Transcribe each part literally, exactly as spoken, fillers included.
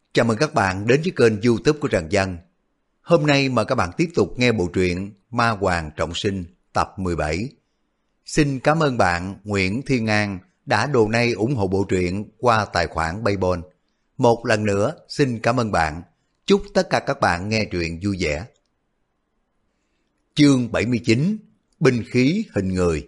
Chào mừng các bạn đến với kênh YouTube của Trần Văn. Hôm nay mời các bạn tiếp tục nghe bộ truyện Ma Hoàng Trọng Sinh tập mười bảy. Xin cảm ơn bạn Nguyễn Thiên An đã donate ủng hộ bộ truyện qua tài khoản PayPal. Một lần nữa xin cảm ơn bạn. Chúc tất cả các bạn nghe truyện vui vẻ. Chương bảy mươi chín. Binh khí hình người.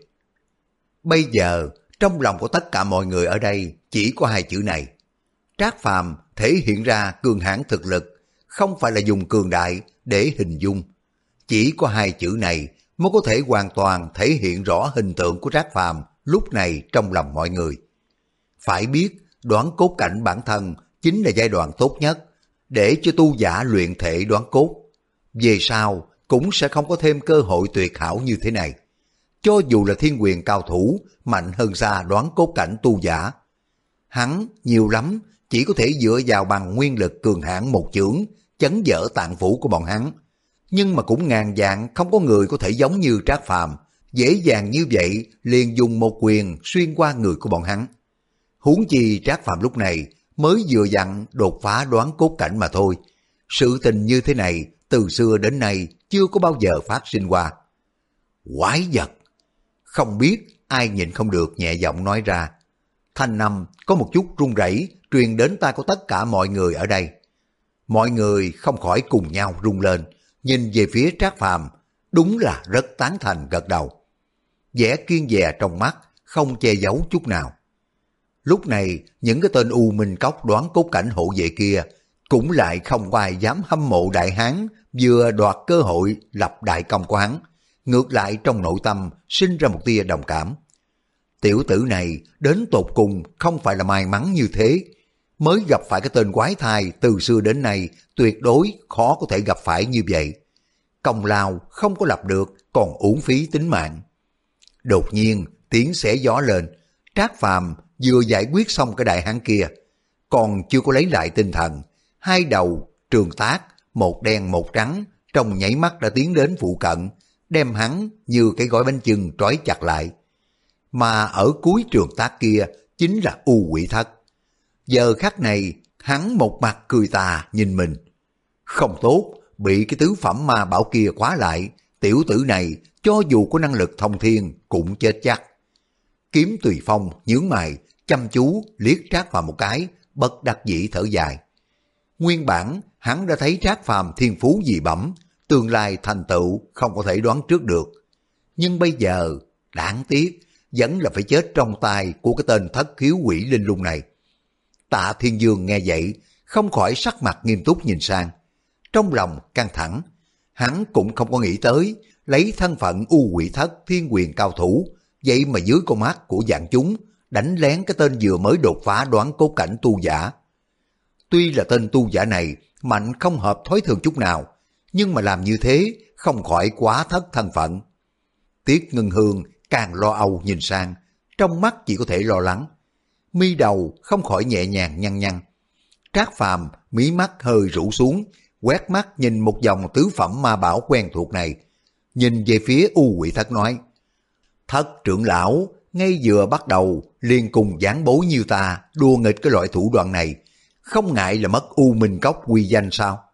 Bây giờ trong lòng của tất cả mọi người ở đây chỉ có hai chữ này. Trác Phàm thể hiện ra cường hãn thực lực, không phải là dùng cường đại để hình dung. Chỉ có hai chữ này mới có thể hoàn toàn thể hiện rõ hình tượng của Trác Phàm lúc này trong lòng mọi người. Phải biết, đoán cốt cảnh bản thân chính là giai đoạn tốt nhất để cho tu giả luyện thể đoán cốt. Về sau cũng sẽ không có thêm cơ hội tuyệt hảo như thế này. Cho dù là thiên quyền cao thủ mạnh hơn xa đoán cốt cảnh tu giả, hắn nhiều lắm chỉ có thể dựa vào bằng nguyên lực cường hãn một chưởng chấn vỡ tạng phủ của bọn hắn. Nhưng mà cũng ngàn vạn không có người có thể giống như Trác Phàm dễ dàng như vậy liền dùng một quyền xuyên qua người của bọn hắn. Huống chi Trác Phàm lúc này mới vừa dặn đột phá đoán cốt cảnh mà thôi. Sự tình như thế này từ xưa đến nay chưa có bao giờ phát sinh qua. Quái vật! Không biết ai nhịn không được nhẹ giọng nói ra. Thanh âm có một chút run rẩy truyền đến tai của tất cả mọi người ở đây. Mọi người không khỏi cùng nhau run lên, nhìn về phía Trác Phàm, đúng là rất tán thành gật đầu. Vẻ kiên dè trong mắt không che giấu chút nào. Lúc này những cái tên U Minh Cốc đoán cốt cảnh hộ vệ kia cũng lại không có ai dám hâm mộ đại hán vừa đoạt cơ hội lập đại công của hắn, ngược lại trong nội tâm sinh ra một tia đồng cảm. Tiểu tử này đến tột cùng không phải là may mắn như thế, mới gặp phải cái tên quái thai từ xưa đến nay tuyệt đối khó có thể gặp phải như vậy. Công lao không có lập được còn uổng phí tính mạng. Đột nhiên tiếng xé gió lên, Trác Phàm vừa giải quyết xong cái đại hán kia, còn chưa có lấy lại tinh thần, hai đầu trường tác một đen một trắng trong nháy mắt đã tiến đến phụ cận, đem hắn như cái gói bánh chưng trói chặt lại. Mà ở cuối trường tác kia chính là U Quỷ Thất. Giờ khắc này hắn một mặt cười tà nhìn mình. Không tốt, bị cái tứ phẩm ma bảo kia khóa lại, tiểu tử này cho dù có năng lực thông thiên cũng chết chắc. Kiếm Tùy Phong nhướng mày chăm chú liếc Trác Phàm một cái, bất đắc dĩ thở dài. Nguyên bản hắn đã thấy Trác Phàm thiên phú dị bẩm, tương lai thành tựu không có thể đoán trước được. Nhưng bây giờ đáng tiếc vẫn là phải chết trong tay của cái tên thất khiếu quỷ linh lung này. Tạ Thiên Dương nghe vậy không khỏi sắc mặt nghiêm túc nhìn sang, trong lòng căng thẳng. Hắn cũng không có nghĩ tới lấy thân phận U Quỷ Thất thiên quyền cao thủ, vậy mà dưới con mắt của vạn chúng đánh lén cái tên vừa mới đột phá đoán cốt cảnh tu giả. Tuy là tên tu giả này mạnh không hợp thói thường chút nào, nhưng mà làm như thế không khỏi quá thất thân phận. Tiết Ngân Hương càng lo âu nhìn sang, trong mắt chỉ có thể lo lắng. Mi đầu không khỏi nhẹ nhàng nhăn nhăn. Trác Phàm mí mắt hơi rũ xuống, quét mắt nhìn một dòng tứ phẩm ma bảo quen thuộc này, nhìn về phía U Quỷ Thất nói: Thất trưởng lão ngay vừa bắt đầu liền cùng giảng bối như ta đua nghịch cái loại thủ đoạn này, không ngại là mất U Minh Cốc uy danh sao?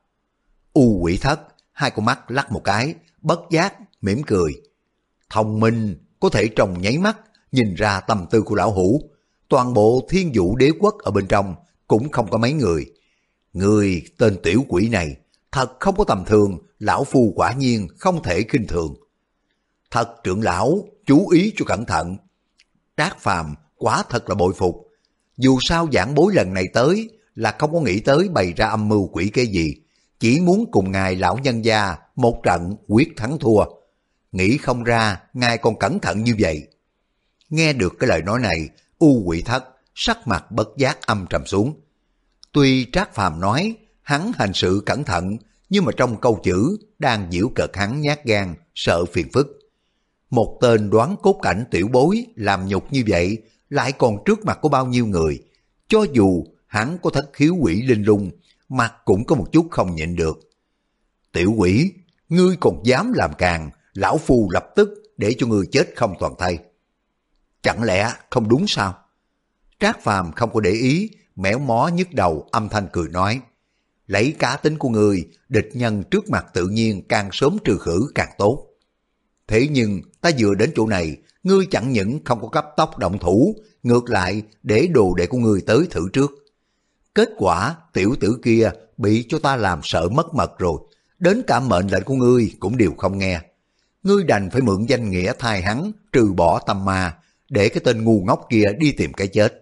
U Quỷ Thất hai con mắt lắc một cái, bất giác mỉm cười. Thông minh, có thể trong nháy mắt nhìn ra tâm tư của lão hủ. Toàn bộ Thiên Vũ Đế Quốc ở bên trong cũng không có mấy người. Người tên tiểu quỷ này thật không có tầm thường, lão phu quả nhiên không thể khinh thường. Thật trưởng lão chú ý cho cẩn thận. Trác Phàm quá thật là bội phục. Dù sao giảng bối lần này tới là không có nghĩ tới bày ra âm mưu quỷ kế gì, chỉ muốn cùng ngài lão nhân gia một trận quyết thắng thua. Nghĩ không ra ngài còn cẩn thận như vậy. Nghe được cái lời nói này, U Quỷ Thất sắc mặt bất giác âm trầm xuống. Tuy Trác Phàm nói hắn hành sự cẩn thận, nhưng mà trong câu chữ đang giễu cợt hắn nhát gan, sợ phiền phức. Một tên đoán cốt cảnh tiểu bối làm nhục như vậy, lại còn trước mặt của bao nhiêu người. Cho dù hắn có thất khiếu quỷ linh lung, mặt cũng có một chút không nhịn được. Tiểu quỷ, ngươi còn dám làm càng, lão phu lập tức để cho ngươi chết không toàn thây. Chẳng lẽ không đúng sao? Trác Phàm không có để ý, méo mó nhức đầu âm thanh cười nói, Lấy cá tính của ngươi, địch nhân trước mặt tự nhiên càng sớm trừ khử càng tốt. Thế nhưng ta vừa đến chỗ này, ngươi chẳng những không có cấp tốc động thủ, ngược lại để đồ đệ của ngươi tới thử trước. Kết quả tiểu tử kia bị cho ta làm sợ mất mật rồi, đến cả mệnh lệnh của ngươi cũng đều không nghe. Ngươi đành phải mượn danh nghĩa thay hắn trừ bỏ tâm ma, để cái tên ngu ngốc kia đi tìm cái chết.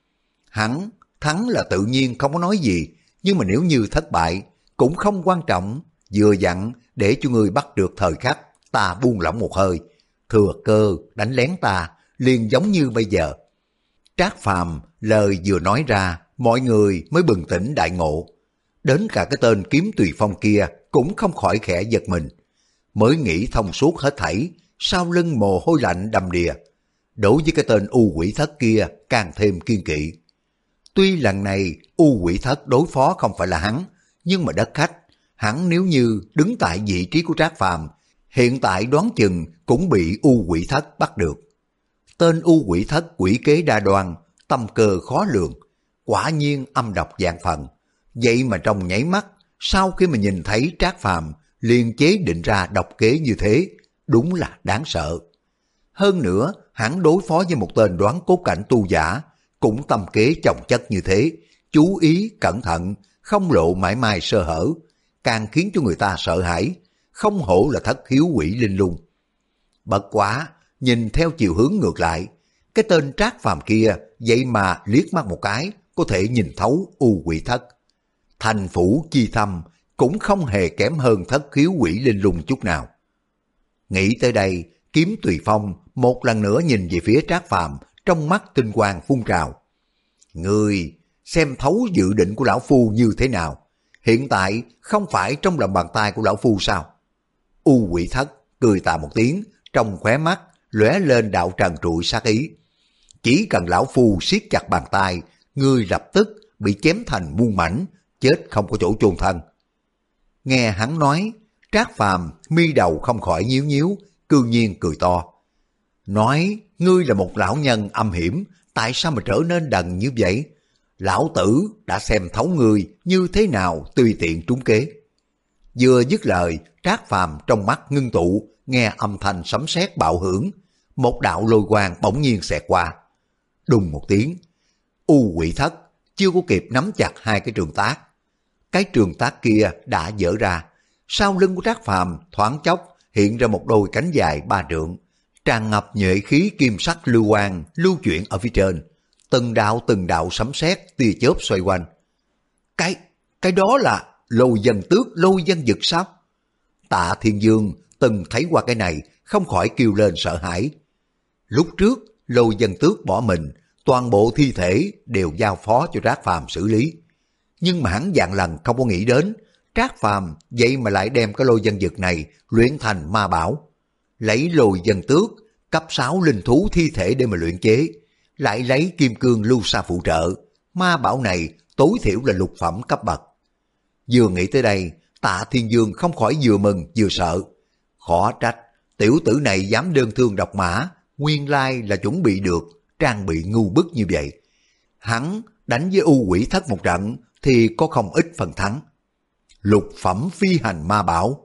Hắn thắng là tự nhiên không có nói gì, nhưng mà nếu như thất bại cũng không quan trọng, vừa dặn để cho ngươi bắt được thời khắc ta buông lỏng một hơi, thừa cơ đánh lén ta, liền giống như bây giờ. Trác Phàm lời vừa nói ra, mọi người mới bừng tỉnh đại ngộ. Đến cả cái tên Kiếm Tùy Phong kia cũng không khỏi khẽ giật mình. Mới nghĩ thông suốt hết thảy, sau lưng mồ hôi lạnh đầm đìa. Đối với cái tên U Quỷ Thất kia càng thêm kiên kỵ. Tuy lần này U Quỷ Thất đối phó không phải là hắn, nhưng mà đất khách, hắn nếu như đứng tại vị trí của Trác Phàm, hiện tại đoán chừng cũng bị U Quỷ Thất bắt được. Tên U Quỷ Thất quỷ kế đa đoan, tâm cơ khó lường, quả nhiên âm độc vạn phần. Vậy mà trong nháy mắt, sau khi mà nhìn thấy Trác Phàm liền chế định ra độc kế như thế, đúng là đáng sợ. Hơn nữa, hắn đối phó với một tên đoán cốt cảnh tu giả, cũng tâm kế chồng chất như thế, chú ý cẩn thận, không lộ mãi mai sơ hở, càng khiến cho người ta sợ hãi, không hổ là thất hiếu quỷ linh lung. Bất quá, nhìn theo chiều hướng ngược lại, cái tên Trác Phàm kia vậy mà liếc mắt một cái có thể nhìn thấu U Quỷ Thất. Thành phủ chi thâm cũng không hề kém hơn thất hiếu quỷ linh lung chút nào. Nghĩ tới đây, Kiếm Tùy Phong một lần nữa nhìn về phía Trác Phàm, trong mắt tinh quang phun trào. Ngươi xem thấu dự định của lão phu như thế nào? Hiện tại không phải trong lòng bàn tay của lão phu sao? U Quỷ Thất cười tà một tiếng, trong khóe mắt lóe lên đạo trần trụi sát ý. Chỉ cần lão phu siết chặt bàn tay, ngươi lập tức bị chém thành muôn mảnh, chết không có chỗ chôn thân. Nghe hắn nói, Trác Phàm mi đầu không khỏi nhíu nhíu, cư nhiên cười to. Nói ngươi là một lão nhân âm hiểm, tại sao mà trở nên đần như vậy? Lão tử đã xem thấu ngươi như thế nào tùy tiện trúng kế. Vừa dứt lời, Trác Phàm trong mắt ngưng tụ, nghe âm thanh sấm sét bạo hưởng, một đạo lôi quang bỗng nhiên xẹt qua. Đùng một tiếng, U Quỷ Thất chưa có kịp nắm chặt hai cái trường tác. Cái trường tác kia đã dở ra, sau lưng của Trác Phàm thoáng chốc hiện ra một đôi cánh dài ba trượng, tràn ngập nhuệ khí kim sắc lưu quang lưu chuyển ở phía trên, từng đạo từng đạo sấm sét tia chớp xoay quanh. Cái, cái đó là Lôi Dân Tước, Lôi Dân Dực sao? Tạ Thiên Dương từng thấy qua cái này, không khỏi kêu lên sợ hãi. Lúc trước Lôi Dân Tước bỏ mình, toàn bộ thi thể đều giao phó cho Trác Phàm xử lý. Nhưng mà hắn vạn lần không có nghĩ đến, Trác Phàm vậy mà lại đem cái Lôi Dân Dực này luyện thành ma bảo. Lấy Lôi Dân Tước, cấp sáu linh thú thi thể để mà luyện chế, lại lấy kim cương lưu sa phụ trợ, ma bảo này tối thiểu là lục phẩm cấp bậc. Vừa nghĩ tới đây, Tạ Thiên Dương không khỏi vừa mừng vừa sợ. Khó trách, tiểu tử này dám đơn thương độc mã, nguyên lai là chuẩn bị được, trang bị ngu bức như vậy. Hắn đánh với U Quỷ Thất một trận thì có không ít phần thắng. Lục phẩm phi hành ma bảo.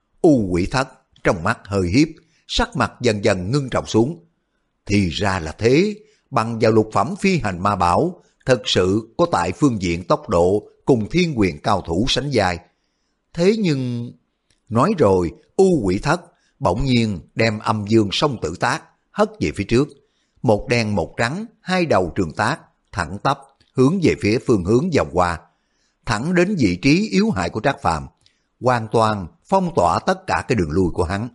U Quỷ Thất trong mắt hơi hiếp, sắc mặt dần dần ngưng trọng xuống. Thì ra là thế, bằng vào lục phẩm phi hành ma bảo, thật sự có tại phương diện tốc độ cùng thiên quyền cao thủ sánh vai. Thế nhưng... Nói rồi, U Quỷ Thất bỗng nhiên đem âm dương song tử tác hất về phía trước. Một đen một trắng, hai đầu trường tác, thẳng tắp, hướng về phía phương hướng vòng qua. Thẳng đến vị trí yếu hại của Trác Phàm, hoàn toàn phong tỏa tất cả cái đường lui của hắn.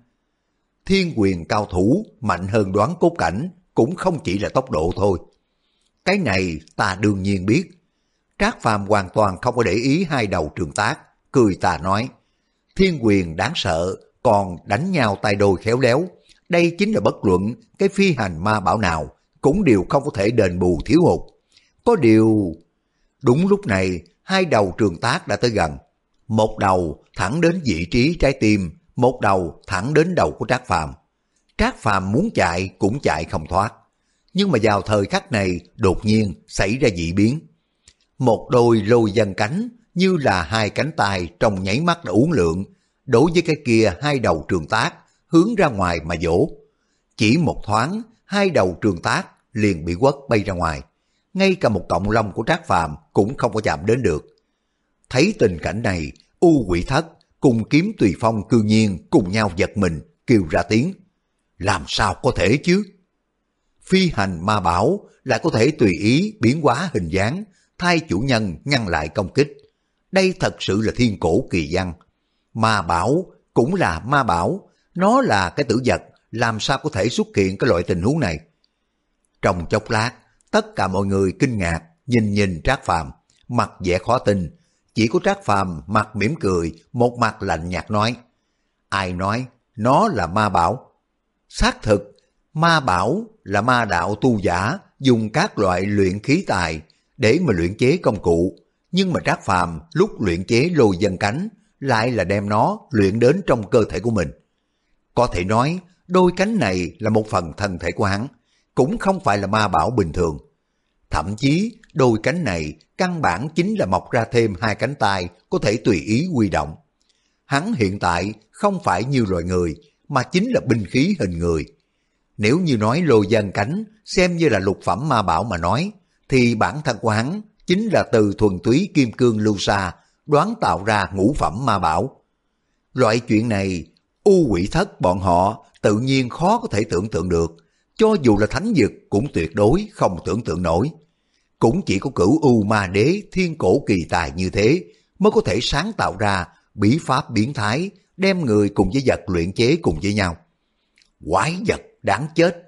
Thiên quyền cao thủ mạnh hơn đoán cốt cảnh cũng không chỉ là tốc độ thôi. Cái này ta đương nhiên biết. Trác Phàm hoàn toàn không có để ý hai đầu trường tác, cười tà nói. Thiên quyền đáng sợ, còn đánh nhau tay đôi khéo léo. Đây chính là bất luận cái phi hành ma bảo nào cũng đều không có thể đền bù thiếu hụt. Có điều... Đúng lúc này, hai đầu trường tác đã tới gần. Một đầu thẳng đến vị trí trái tim, một đầu thẳng đến đầu của Trác Phàm. Trác Phàm muốn chạy cũng chạy không thoát. Nhưng mà vào thời khắc này đột nhiên xảy ra dị biến. Một đôi lôi dân cánh như là hai cánh tay trong nháy mắt đã uốn lượn, đối với cái kia hai đầu trường tác hướng ra ngoài mà vỗ. Chỉ một thoáng, hai đầu trường tác liền bị quất bay ra ngoài, ngay cả một cọng lông của Trác Phàm cũng không có chạm đến được. Thấy tình cảnh này, U Quỷ Thất cùng Kiếm Tùy Phong cư nhiên cùng nhau giật mình, kêu ra tiếng. Làm sao có thể chứ? Phi hành ma bảo lại có thể tùy ý biến hóa hình dáng, thay chủ nhân ngăn lại công kích. Đây thật sự là thiên cổ kỳ văn. Ma bảo cũng là ma bảo, nó là cái tử vật, làm sao có thể xuất hiện cái loại tình huống này? Trong chốc lát, tất cả mọi người kinh ngạc nhìn nhìn Trác Phàm, mặt vẻ khó tin. Chỉ có Trác Phàm mặt mỉm cười, một mặt lạnh nhạt nói: ai nói nó là ma bảo? Xác thực, ma bảo là ma đạo tu giả dùng các loại luyện khí tài để mà luyện chế công cụ, nhưng mà Trác Phàm lúc luyện chế lôi vân cánh lại là đem nó luyện đến trong cơ thể của mình. Có thể nói đôi cánh này là một phần thân thể của hắn, cũng không phải là ma bảo bình thường. Thậm chí đôi cánh này căn bản chính là mọc ra thêm hai cánh tay có thể tùy ý huy động. Hắn hiện tại không phải như loài người, mà chính là binh khí hình người. Nếu như nói lôi vân cánh xem như là lục phẩm ma bảo mà nói, thì bản thân của hắn chính là từ thuần túy kim cương lưu sa đoán tạo ra ngũ phẩm ma bảo. Loại chuyện này, U Quỷ Thất bọn họ tự nhiên khó có thể tưởng tượng được, cho dù là thánh dực cũng tuyệt đối không tưởng tượng nổi. Cũng chỉ có Cửu U Ma Đế thiên cổ kỳ tài như thế mới có thể sáng tạo ra bí pháp biến thái, đem người cùng với vật luyện chế cùng với nhau. Quái vật đáng chết!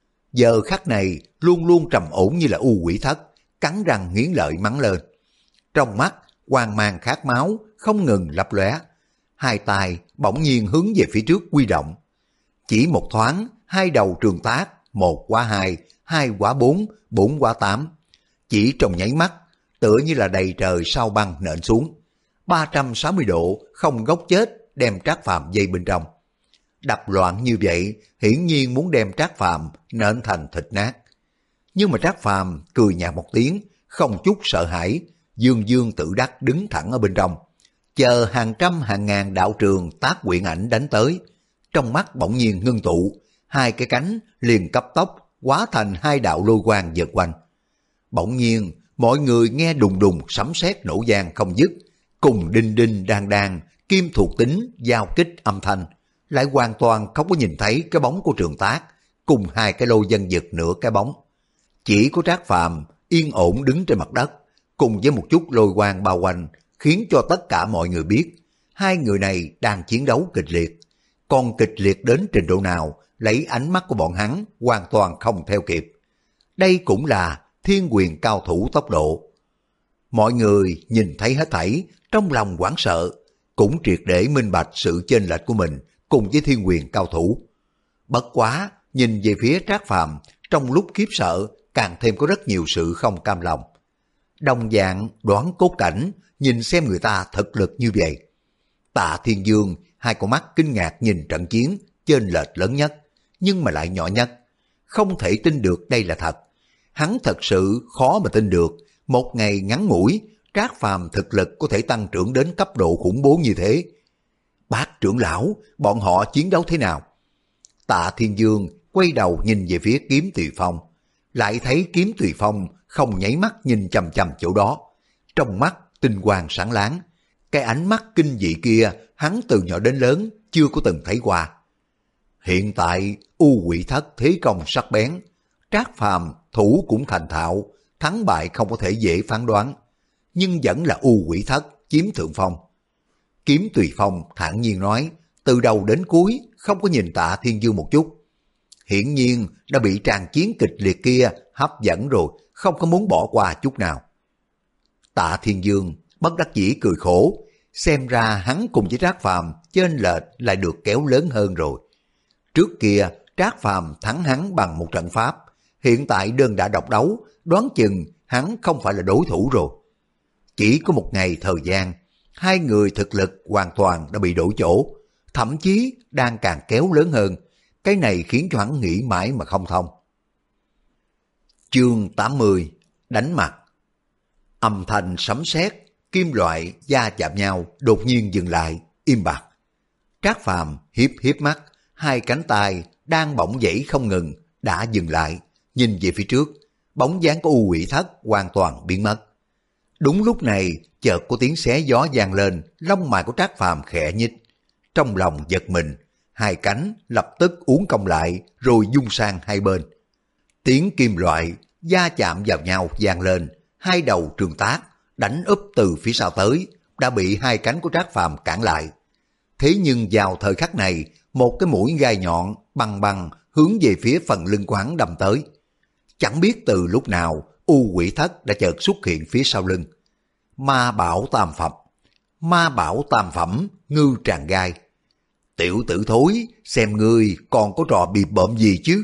Giờ khắc này luôn luôn trầm ổn như là U Quỷ Thất, cắn răng nghiến lợi mắng lên. Trong mắt quang mang khát máu không ngừng lấp lóe, hai tay bỗng nhiên hướng về phía trước quy động. Chỉ một thoáng, hai đầu trường tác, một quá hai, hai quá bốn, bốn quá tám. Chỉ trong nháy mắt, tựa như là đầy trời sao băng nện xuống. ba trăm sáu mươi độ, không góc chết, đem Trác Phàm dây bên trong. Đập loạn như vậy, hiển nhiên muốn đem Trác Phàm nện thành thịt nát. Nhưng mà Trác Phàm cười nhạt một tiếng, không chút sợ hãi, dương dương tự đắc đứng thẳng ở bên trong, chờ hàng trăm hàng ngàn đạo trường tác quyển ảnh đánh tới. Trong mắt bỗng nhiên ngưng tụ, hai cái cánh liền cấp tốc hóa thành hai đạo lôi quang vượt quanh. Bỗng nhiên mọi người nghe đùng đùng sấm sét nổ vang không dứt, cùng đinh đinh đang đang kim thuộc tính giao kích âm thanh, lại hoàn toàn không có nhìn thấy cái bóng của Trường Tác cùng hai cái lôi vân dực nửa cái bóng. Chỉ có Trác Phàm yên ổn đứng trên mặt đất, cùng với một chút lôi quang bao quanh, khiến cho tất cả mọi người biết hai người này đang chiến đấu kịch liệt. Còn kịch liệt đến trình độ nào, lấy ánh mắt của bọn hắn hoàn toàn không theo kịp. Đây cũng là thiên quyền cao thủ tốc độ. Mọi người nhìn thấy hết thảy, trong lòng hoảng sợ, cũng triệt để minh bạch sự chênh lệch của mình cùng với thiên quyền cao thủ. Bất quá, nhìn về phía Trác Phàm, trong lúc khiếp sợ, càng thêm có rất nhiều sự không cam lòng. Đồng dạng đoán cốt cảnh, nhìn xem người ta thực lực như vậy. Tạ Thiên Dương, hai con mắt kinh ngạc nhìn trận chiến, chênh lệch lớn nhất, nhưng mà lại nhỏ nhất. Không thể tin được đây là thật. Hắn thật sự khó mà tin được, một ngày ngắn ngủi, Trác Phàm thực lực có thể tăng trưởng đến cấp độ khủng bố như thế. Bác trưởng lão, bọn họ chiến đấu thế nào? Tạ Thiên Dương quay đầu nhìn về phía Kiếm Tùy Phong, lại thấy Kiếm Tùy Phong không nháy mắt nhìn chằm chằm chỗ đó. Trong mắt tinh quang sáng láng, cái ánh mắt kinh dị kia hắn từ nhỏ đến lớn chưa có từng thấy qua. Hiện tại U Quỷ Thất thế công sắc bén, Trác Phàm thủ cũng thành thạo, thắng bại không có thể dễ phán đoán, nhưng vẫn là U Quỷ Thất chiếm thượng phong. Kiếm Tùy Phong thản nhiên nói, từ đầu đến cuối không có nhìn Tạ Thiên Dương một chút. Hiển nhiên đã bị tràng chiến kịch liệt kia hấp dẫn rồi, không có muốn bỏ qua chút nào. Tạ Thiên Dương bất đắc dĩ cười khổ, xem ra hắn cùng với Trác Phàm chênh lệch lại được kéo lớn hơn rồi. Trước kia Trác Phàm thắng hắn bằng một trận pháp, hiện tại đơn đã độc đấu, đoán chừng hắn không phải là đối thủ rồi. Chỉ có một ngày thời gian, hai người thực lực hoàn toàn đã bị đổi chỗ, thậm chí đang càng kéo lớn hơn. Cái này khiến cho hắn nghĩ mãi mà không thông. Chương tám mươi, đánh mặt. Âm thanh sấm sét kim loại va chạm nhau đột nhiên dừng lại, im bặt. Trác Phàm hiếp hiếp mắt, hai cánh tay đang bỗng dãy không ngừng, đã dừng lại, nhìn về phía trước, bóng dáng của U Quỷ Thất hoàn toàn biến mất. Đúng lúc này, chợt có tiếng xé gió vang lên, lông mày của Trác Phàm khẽ nhích. Trong lòng giật mình, hai cánh lập tức uốn cong lại rồi dung sang hai bên. Tiếng kim loại va chạm vào nhau vang lên, hai đầu trường tác đánh úp từ phía sau tới, đã bị hai cánh của Trác Phàm cản lại. Thế nhưng vào thời khắc này, một cái mũi gai nhọn băng băng hướng về phía phần lưng của hắn đâm tới. Chẳng biết từ lúc nào, U Quỷ Thất đã chợt xuất hiện phía sau lưng. Ma bảo tam phẩm, ma bảo tam phẩm, ngư tràng gai. Tiểu tử thối, xem ngươi còn có trò bịp bợm gì chứ?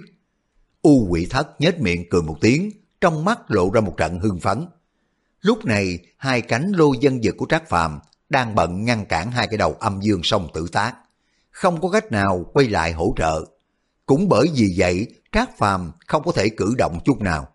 U Quỷ Thất nhếch miệng cười một tiếng, trong mắt lộ ra một trận hưng phấn. Lúc này, hai cánh lô dân dực của Trác Phàm đang bận ngăn cản hai cái đầu âm dương song tử tác, không có cách nào quay lại hỗ trợ. Cũng bởi vì vậy, Trác Phàm không có thể cử động chút nào.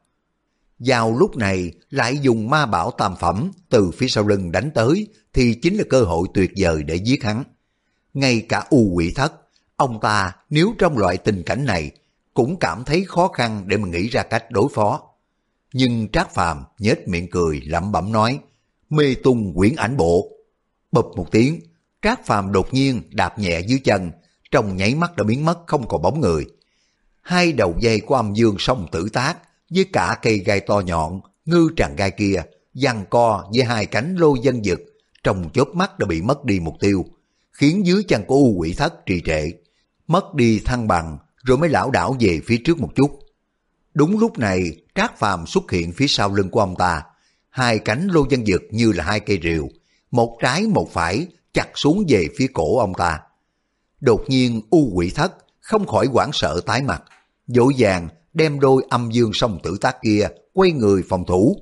Vào lúc này, lại dùng ma bảo tam phẩm từ phía sau lưng đánh tới, thì chính là cơ hội tuyệt vời để giết hắn. Ngay cả U Quỷ Thất, ông ta nếu trong loại tình cảnh này, cũng cảm thấy khó khăn để mà nghĩ ra cách đối phó. Nhưng Trác Phàm nhếch miệng cười lẩm bẩm nói, mê tung quyển ảnh bộ. Bụp một tiếng, Trác Phàm đột nhiên đạp nhẹ dưới chân, trong nháy mắt đã biến mất không còn bóng người. Hai đầu dây của âm dương song tử tác với cả cây gai to nhọn, ngư tràng gai kia, giằng co với hai cánh lô dân dực, trong chớp mắt đã bị mất đi mục tiêu, khiến dưới chân của U Quỷ Thất trì trệ, mất đi thăng bằng, rồi mới lảo đảo về phía trước một chút. Đúng lúc này, Trác Phàm xuất hiện phía sau lưng của ông ta, hai cánh lô dân dực như là hai cây rìu, một trái một phải chặt xuống về phía cổ ông ta. Đột nhiên U Quỷ Thất không khỏi hoảng sợ tái mặt, vội vàng đem đôi âm dương song tử tác kia quay người phòng thủ.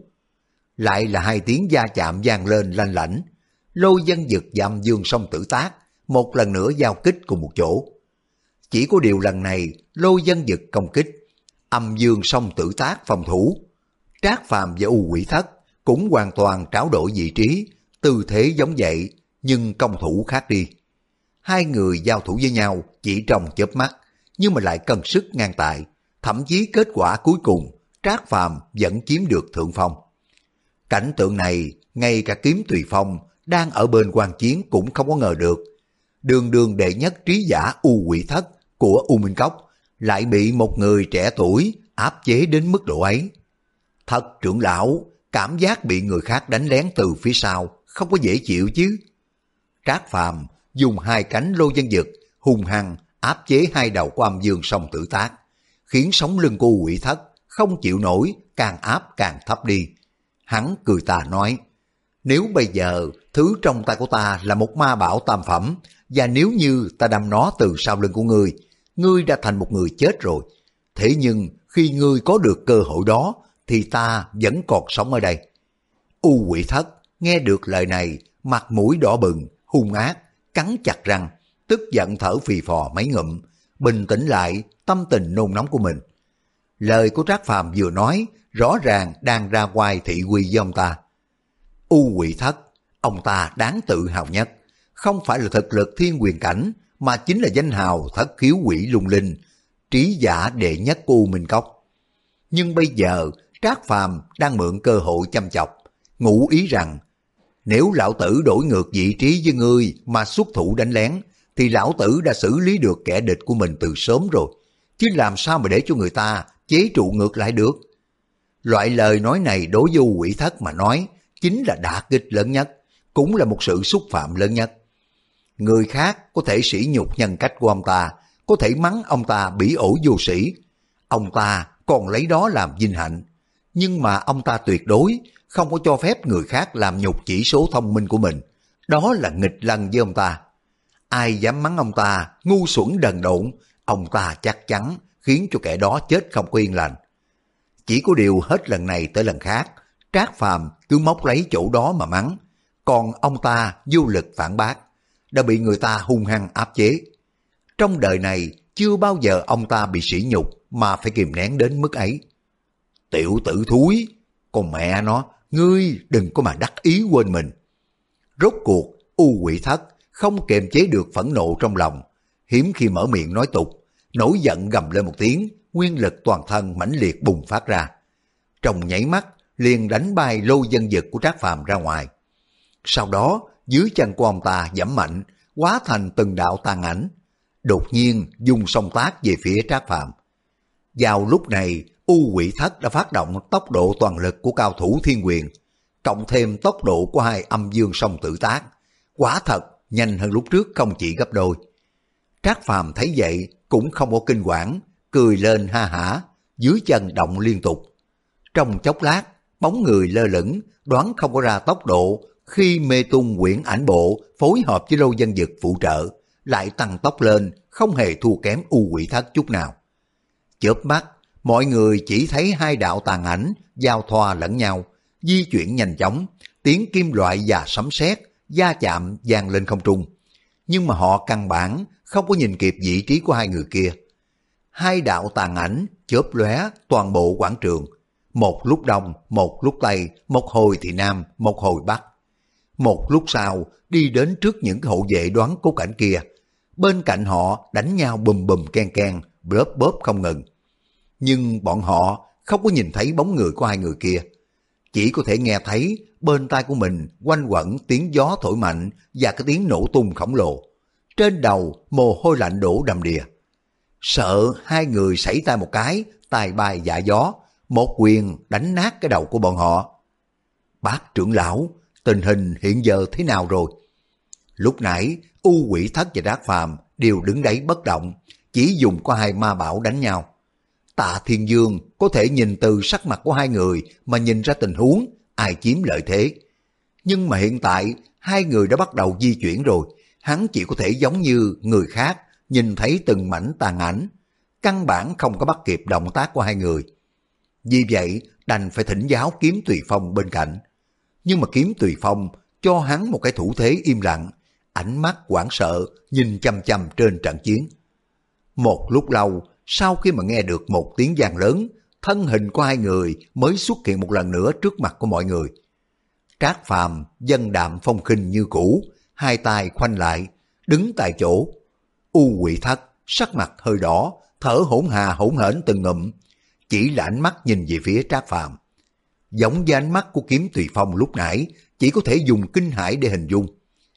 Lại là hai tiếng va chạm vang lên lanh lảnh, lô dân dực và âm dương song tử tác một lần nữa giao kích cùng một chỗ. Chỉ có điều lần này lô dân dực công kích, âm dương song tử tác phòng thủ. Trác Phàm và U Quỷ Thất cũng hoàn toàn tráo đổi vị trí, tư thế giống vậy nhưng công thủ khác đi. Hai người giao thủ với nhau chỉ trong chớp mắt, nhưng mà lại cân sức ngang tài, thậm chí kết quả cuối cùng Trác Phàm vẫn chiếm được thượng phong. Cảnh tượng này ngay cả Kiếm Tùy Phong đang ở bên quan chiến cũng không có ngờ được. Đường đường đệ nhất trí giả U Quỷ Thất của U Minh Cốc lại bị một người trẻ tuổi áp chế đến mức độ ấy. Thất trưởng lão cảm giác bị người khác đánh lén từ phía sau không có dễ chịu chứ. Trác Phàm dùng hai cánh lô dân dực hung hăng áp chế hai đầu của âm dương song tử tác, khiến sống lưng của U Quỷ Thất không chịu nổi, càng áp càng thấp đi. Hắn cười tà nói, nếu bây giờ thứ trong tay của ta là một ma bảo tam phẩm, và nếu như ta đâm nó từ sau lưng của ngươi, ngươi đã thành một người chết rồi. Thế nhưng khi ngươi có được cơ hội đó, thì ta vẫn còn sống ở đây. U Quỷ Thất nghe được lời này, mặt mũi đỏ bừng, hung ác, cắn chặt răng, tức giận thở phì phò mấy ngụm, bình tĩnh lại tâm tình nôn nóng của mình. Lời của Trác Phàm vừa nói, rõ ràng đang ra oai thị uy với ông ta. U Quỷ Thất, ông ta đáng tự hào nhất, không phải là thực lực thiên quyền cảnh, mà chính là danh hào thất khiếu quỷ lung linh, trí giả đệ nhất của U Minh Cốc. Nhưng bây giờ, Trác Phàm đang mượn cơ hội châm chọc, ngụ ý rằng, nếu lão tử đổi ngược vị trí với ngươi mà xuất thủ đánh lén, thì lão tử đã xử lý được kẻ địch của mình từ sớm rồi, chứ làm sao mà để cho người ta chế trụ ngược lại được. Loại lời nói này đối với U Quỷ Thất mà nói, chính là đả kích lớn nhất, cũng là một sự xúc phạm lớn nhất. Người khác có thể sỉ nhục nhân cách của ông ta, có thể mắng ông ta bỉ ổi vô sĩ, ông ta còn lấy đó làm vinh hạnh, nhưng mà ông ta tuyệt đối không có cho phép người khác làm nhục chỉ số thông minh của mình. Đó là nghịch lân với ông ta. Ai dám mắng ông ta ngu xuẩn đần độn, ông ta chắc chắn khiến cho kẻ đó chết không có yên lành. Chỉ có điều hết lần này tới lần khác, Trác Phàm cứ móc lấy chỗ đó mà mắng, còn ông ta vô lực phản bác, đã bị người ta hung hăng áp chế. Trong đời này chưa bao giờ ông ta bị sỉ nhục mà phải kìm nén đến mức ấy. Tiểu tử thúi, con mẹ nó, ngươi đừng có mà đắc ý quên mình. Rốt cuộc, U Quỷ Thất không kiềm chế được phẫn nộ trong lòng, hiếm khi mở miệng nói tục, nổi giận gầm lên một tiếng, nguyên lực toàn thân mãnh liệt bùng phát ra. Trong nháy mắt, liền đánh bay lô dân dực của Trác Phàm ra ngoài. Sau đó, dưới chân của ông ta giẫm mạnh, hóa thành từng đạo tàn ảnh, đột nhiên dùng song tác về phía Trác Phàm. Vào lúc này, U Quỷ Thất đã phát động tốc độ toàn lực của cao thủ thiên quyền, cộng thêm tốc độ của hai âm dương song tử tác, quả thật nhanh hơn lúc trước không chỉ gấp đôi. Trác Phàm thấy vậy cũng không có kinh quản, cười lên ha hả, dưới chân động liên tục. Trong chốc lát, bóng người lơ lửng, đoán không có ra tốc độ, khi mê tung quyển ảnh bộ phối hợp với lô dân dực phụ trợ, lại tăng tốc lên, không hề thua kém U Quỷ Thất chút nào. Chớp mắt, mọi người chỉ thấy hai đạo tàn ảnh giao thoa lẫn nhau, di chuyển nhanh chóng, tiếng kim loại và sấm sét va chạm vang lên không trung. Nhưng mà họ căn bản không có nhìn kịp vị trí của hai người kia. Hai đạo tàn ảnh chớp lóe toàn bộ quảng trường, một lúc đông, một lúc tây, một hồi thì nam, một hồi bắc. Một lúc sau đi đến trước những hộ vệ đoán cốt cảnh kia, bên cạnh họ đánh nhau bùm bùm ken ken, bóp bóp không ngừng. Nhưng bọn họ không có nhìn thấy bóng người của hai người kia, chỉ có thể nghe thấy bên tai của mình quanh quẩn tiếng gió thổi mạnh và cái tiếng nổ tung khổng lồ. Trên đầu mồ hôi lạnh đổ đầm đìa. Sợ hai người xảy tay một cái, tài bay dạ gió, một quyền đánh nát cái đầu của bọn họ. Bác trưởng lão, tình hình hiện giờ thế nào rồi? Lúc nãy U Quỷ Thất và Trác Phàm đều đứng đấy bất động, chỉ dùng có hai ma bảo đánh nhau. Tạ Thiên Dương có thể nhìn từ sắc mặt của hai người mà nhìn ra tình huống ai chiếm lợi thế. Nhưng mà hiện tại hai người đã bắt đầu di chuyển rồi, hắn chỉ có thể giống như người khác nhìn thấy từng mảnh tàn ảnh, căn bản không có bắt kịp động tác của hai người. Vì vậy đành phải thỉnh giáo Kiếm Tùy Phong bên cạnh. Nhưng mà Kiếm Tùy Phong cho hắn một cái thủ thế im lặng, ánh mắt hoảng sợ nhìn chăm chăm trên trận chiến. Một lúc lâu, sau khi mà nghe được một tiếng vang lớn, thân hình của hai người mới xuất hiện một lần nữa trước mặt của mọi người. Trác Phàm vân đạm phong khinh như cũ, hai tay khoanh lại, đứng tại chỗ. U Quỷ Thất sắc mặt hơi đỏ, thở hổn hà hổn hển từng ngụm, chỉ là ánh mắt nhìn về phía Trác Phàm. Giống với ánh mắt của Kiếm Tùy Phong lúc nãy, chỉ có thể dùng kinh hãi để hình dung.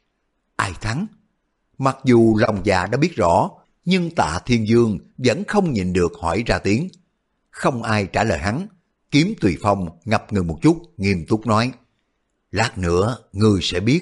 Ai thắng? Mặc dù lòng dạ đã biết rõ, nhưng Tạ Thiên Dương vẫn không nhịn được hỏi ra tiếng. Không ai trả lời hắn. Kiếm Tùy Phong ngập ngừng một chút, nghiêm túc nói: Lát nữa ngươi sẽ biết.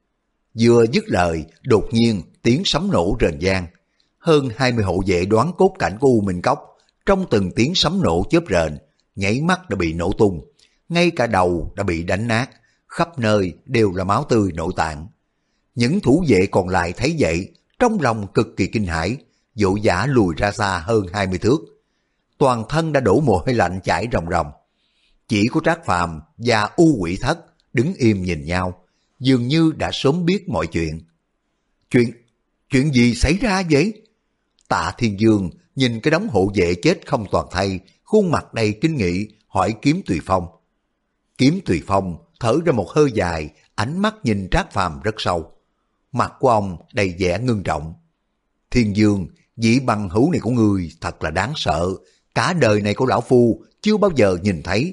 Vừa dứt lời, đột nhiên tiếng sấm nổ rền vang. Hơn hai mươi hộ vệ đoán cốt cảnh của U Minh Cốc, trong từng tiếng sấm nổ chớp rền, nhảy mắt đã bị nổ tung, ngay cả đầu đã bị đánh nát, khắp nơi đều là máu tươi nội tạng. Những thủ vệ còn lại thấy vậy, trong lòng cực kỳ kinh hãi, vội vã lùi ra xa hơn hai mươi thước. Toàn thân đã đổ mồ hôi lạnh chảy ròng ròng. Chỉ có Trác Phàm và U Quỷ Thất đứng im nhìn nhau, dường như đã sớm biết mọi chuyện. Chuyện, chuyện gì xảy ra vậy? Tạ Thiên Dương nhìn cái đống hộ vệ chết không toàn thây, khuôn mặt đầy kinh nghị, hỏi Kiếm Tùy Phong. Kiếm Tùy Phong thở ra một hơi dài, ánh mắt nhìn Trác Phàm rất sâu. Mặt của ông đầy vẻ ngưng trọng. Thiên Dương, vị bằng hữu này của người thật là đáng sợ, cả đời này của lão phu chưa bao giờ nhìn thấy.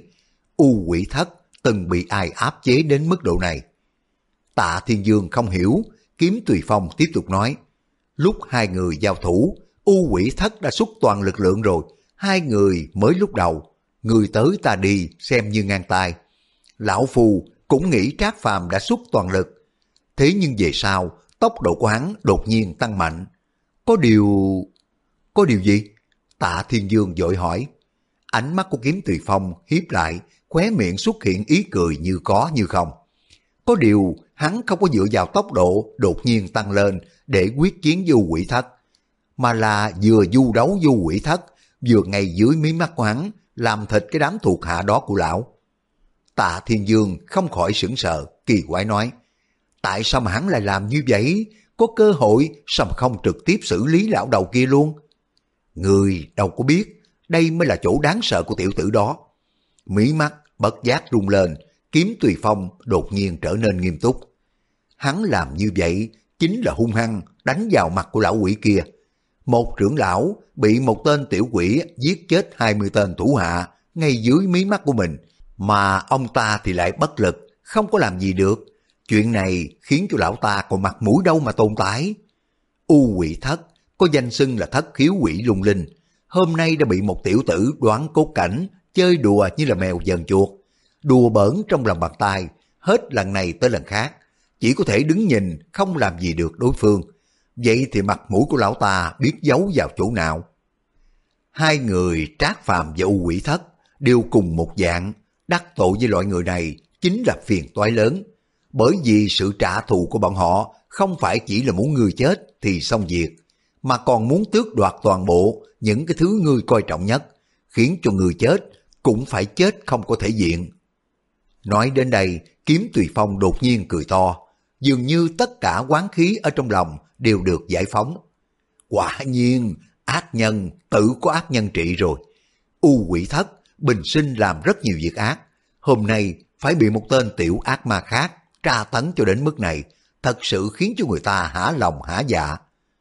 U Quỷ Thất từng bị ai áp chế đến mức độ này? Tạ Thiên Dương không hiểu, Kiếm Tùy Phong tiếp tục nói. Lúc hai người giao thủ, U Quỷ Thất đã xuất toàn lực lượng rồi, hai người mới lúc đầu, người tới ta đi xem như ngang tay. Lão phu cũng nghĩ Trác Phàm đã xuất toàn lực. Thế nhưng về sau, tốc độ của hắn đột nhiên tăng mạnh. Có điều... Có điều gì? Tạ Thiên Dương vội hỏi. Ánh mắt của Kiếm Tùy Phong hiếp lại, khóe miệng xuất hiện ý cười như có như không. Có điều hắn không có dựa vào tốc độ đột nhiên tăng lên để quyết chiến với Quỷ Thất, mà là vừa du đấu với Quỷ Thất, vừa ngay dưới mí mắt của hắn làm thịt cái đám thuộc hạ đó của lão. Tạ Thiên Dương không khỏi sững sờ, kỳ quái nói. Tại sao mà hắn lại làm như vậy? Có cơ hội sao mà không trực tiếp xử lý lão đầu kia luôn? Người đâu có biết, đây mới là chỗ đáng sợ của tiểu tử đó. Mí mắt bất giác rung lên, Kiếm Tùy Phong đột nhiên trở nên nghiêm túc. Hắn làm như vậy chính là hung hăng đánh vào mặt của lão quỷ kia. Một trưởng lão bị một tên tiểu quỷ giết chết hai mươi tên thủ hạ ngay dưới mí mắt của mình, mà ông ta thì lại bất lực, không có làm gì được. Chuyện này khiến cho lão ta còn mặt mũi đâu mà tồn tại. U Quỷ Thất có danh xưng là thất khiếu quỷ lung linh, hôm nay đã bị một tiểu tử đoán cốt cảnh chơi đùa như là mèo dần chuột, đùa bỡn trong lòng bàn tay, hết lần này tới lần khác, chỉ có thể đứng nhìn không làm gì được đối phương. Vậy thì mặt mũi của lão ta biết giấu vào chỗ nào? Hai người Trác Phàm và U Quỷ Thất đều cùng một dạng, đắc tội với loại người này chính là phiền toái lớn, bởi vì sự trả thù của bọn họ không phải chỉ là muốn ngươi chết thì xong việc, mà còn muốn tước đoạt toàn bộ những cái thứ ngươi coi trọng nhất, khiến cho ngươi chết cũng phải chết không có thể diện. Nói đến đây, Kiếm Tùy Phong đột nhiên cười to, dường như tất cả oán khí ở trong lòng đều được giải phóng. Quả nhiên, ác nhân tự có ác nhân trị rồi. U Quỷ Thất bình sinh làm rất nhiều việc ác, hôm nay phải bị một tên tiểu ác ma khác tra tấn cho đến mức này, thật sự khiến cho người ta hả lòng hả dạ.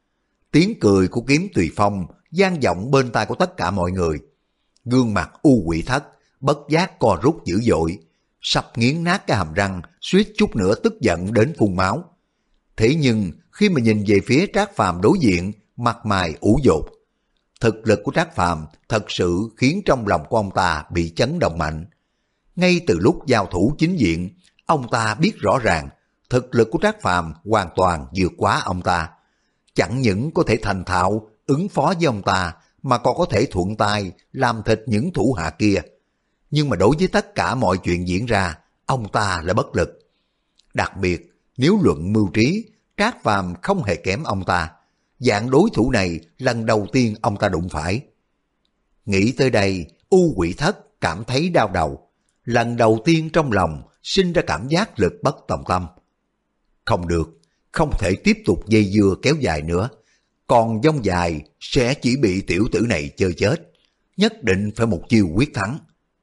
Tiếng cười của Kiếm Tùy Phong vang vọng bên tai của tất cả mọi người. Gương mặt U Quỷ Thất bất giác co rút dữ dội, sắp nghiến nát cái hàm răng, suýt chút nữa tức giận đến phun máu. Thế nhưng khi mà nhìn về phía Trác Phàm đối diện, mặt mày ủ dột. Thực lực của Trác Phàm thật sự khiến trong lòng của ông ta bị chấn động mạnh. Ngay từ lúc giao thủ chính diện, ông ta biết rõ ràng thực lực của Trác Phàm hoàn toàn vượt quá ông ta. Chẳng những có thể thành thạo ứng phó với ông ta, mà còn có thể thuận tay làm thịt những thủ hạ kia. Nhưng mà đối với tất cả mọi chuyện diễn ra, ông ta là bất lực. Đặc biệt, nếu luận mưu trí, Trác Phàm không hề kém ông ta. Dạng đối thủ này lần đầu tiên ông ta đụng phải. Nghĩ tới đây, U Quỷ Thất cảm thấy đau đầu. Lần đầu tiên trong lòng sinh ra cảm giác lực bất tòng tâm. Không được, không thể tiếp tục dây dưa kéo dài nữa. Còn dông dài sẽ chỉ bị tiểu tử này chơi chết. Nhất định phải một chiêu quyết thắng.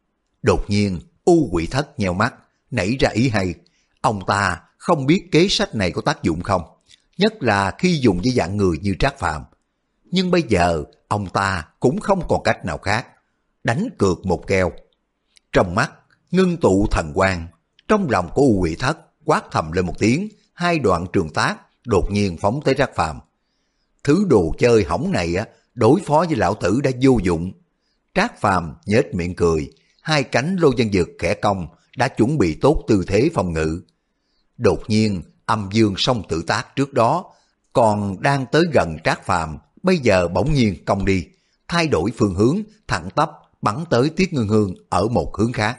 Đột nhiên, U Quỷ Thất nheo mắt, nảy ra ý hay. Ông ta không biết kế sách này có tác dụng không, nhất là khi dùng với dạng người như Trác Phàm. Nhưng bây giờ, ông ta cũng không còn cách nào khác. Đánh cược một kèo. Trong mắt, ngưng tụ thần quang. Trong lòng của U Quỷ Thất quát thầm lên một tiếng, hai đoạn trường tác đột nhiên phóng tới Trác Phàm. Thứ đồ chơi hỏng này á, đối phó với lão tử đã vô dụng. Trác Phàm nhếch miệng cười, hai cánh lô văn dực khẽ cong, đã chuẩn bị tốt tư thế phòng ngự. Đột nhiên, âm dương song tử tác trước đó còn đang tới gần Trác Phàm, bây giờ bỗng nhiên cong đi, thay đổi phương hướng, thẳng tắp bắn tới Tiết Ngưng Hương ở một hướng khác.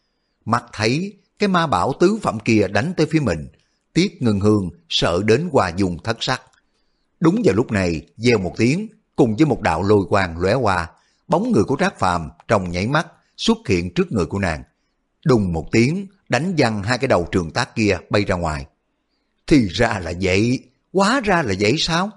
Mắt thấy cái ma bảo tứ phẩm kia đánh tới phía mình, Tiết Ngưng Hương sợ đến hoa dung thất sắc. Đúng vào lúc này, gieo một tiếng, cùng với một đạo lôi quang lóe qua, bóng người của Trác Phàm trong nháy mắt xuất hiện trước người của nàng. Đùng một tiếng, đánh văng hai cái đầu trường tác kia bay ra ngoài. Thì ra là vậy, hóa ra là vậy sao?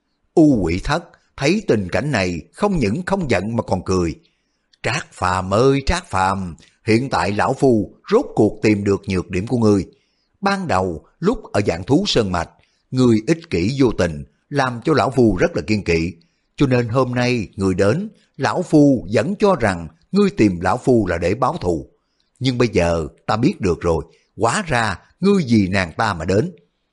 U Quỷ Thất thấy tình cảnh này không những không giận mà còn cười. Trác Phàm ơi Trác Phàm, hiện tại lão phu rốt cuộc tìm được nhược điểm của ngươi. Ban đầu lúc ở dạng thú sơn mạch, ngươi ích kỷ vô tình, làm cho lão phu rất là kiên kỵ. Cho nên hôm nay ngươi đến, lão phu vẫn cho rằng ngươi tìm lão phu là để báo thù. Nhưng bây giờ ta biết được rồi, hóa ra ngươi vì nàng ta mà đến.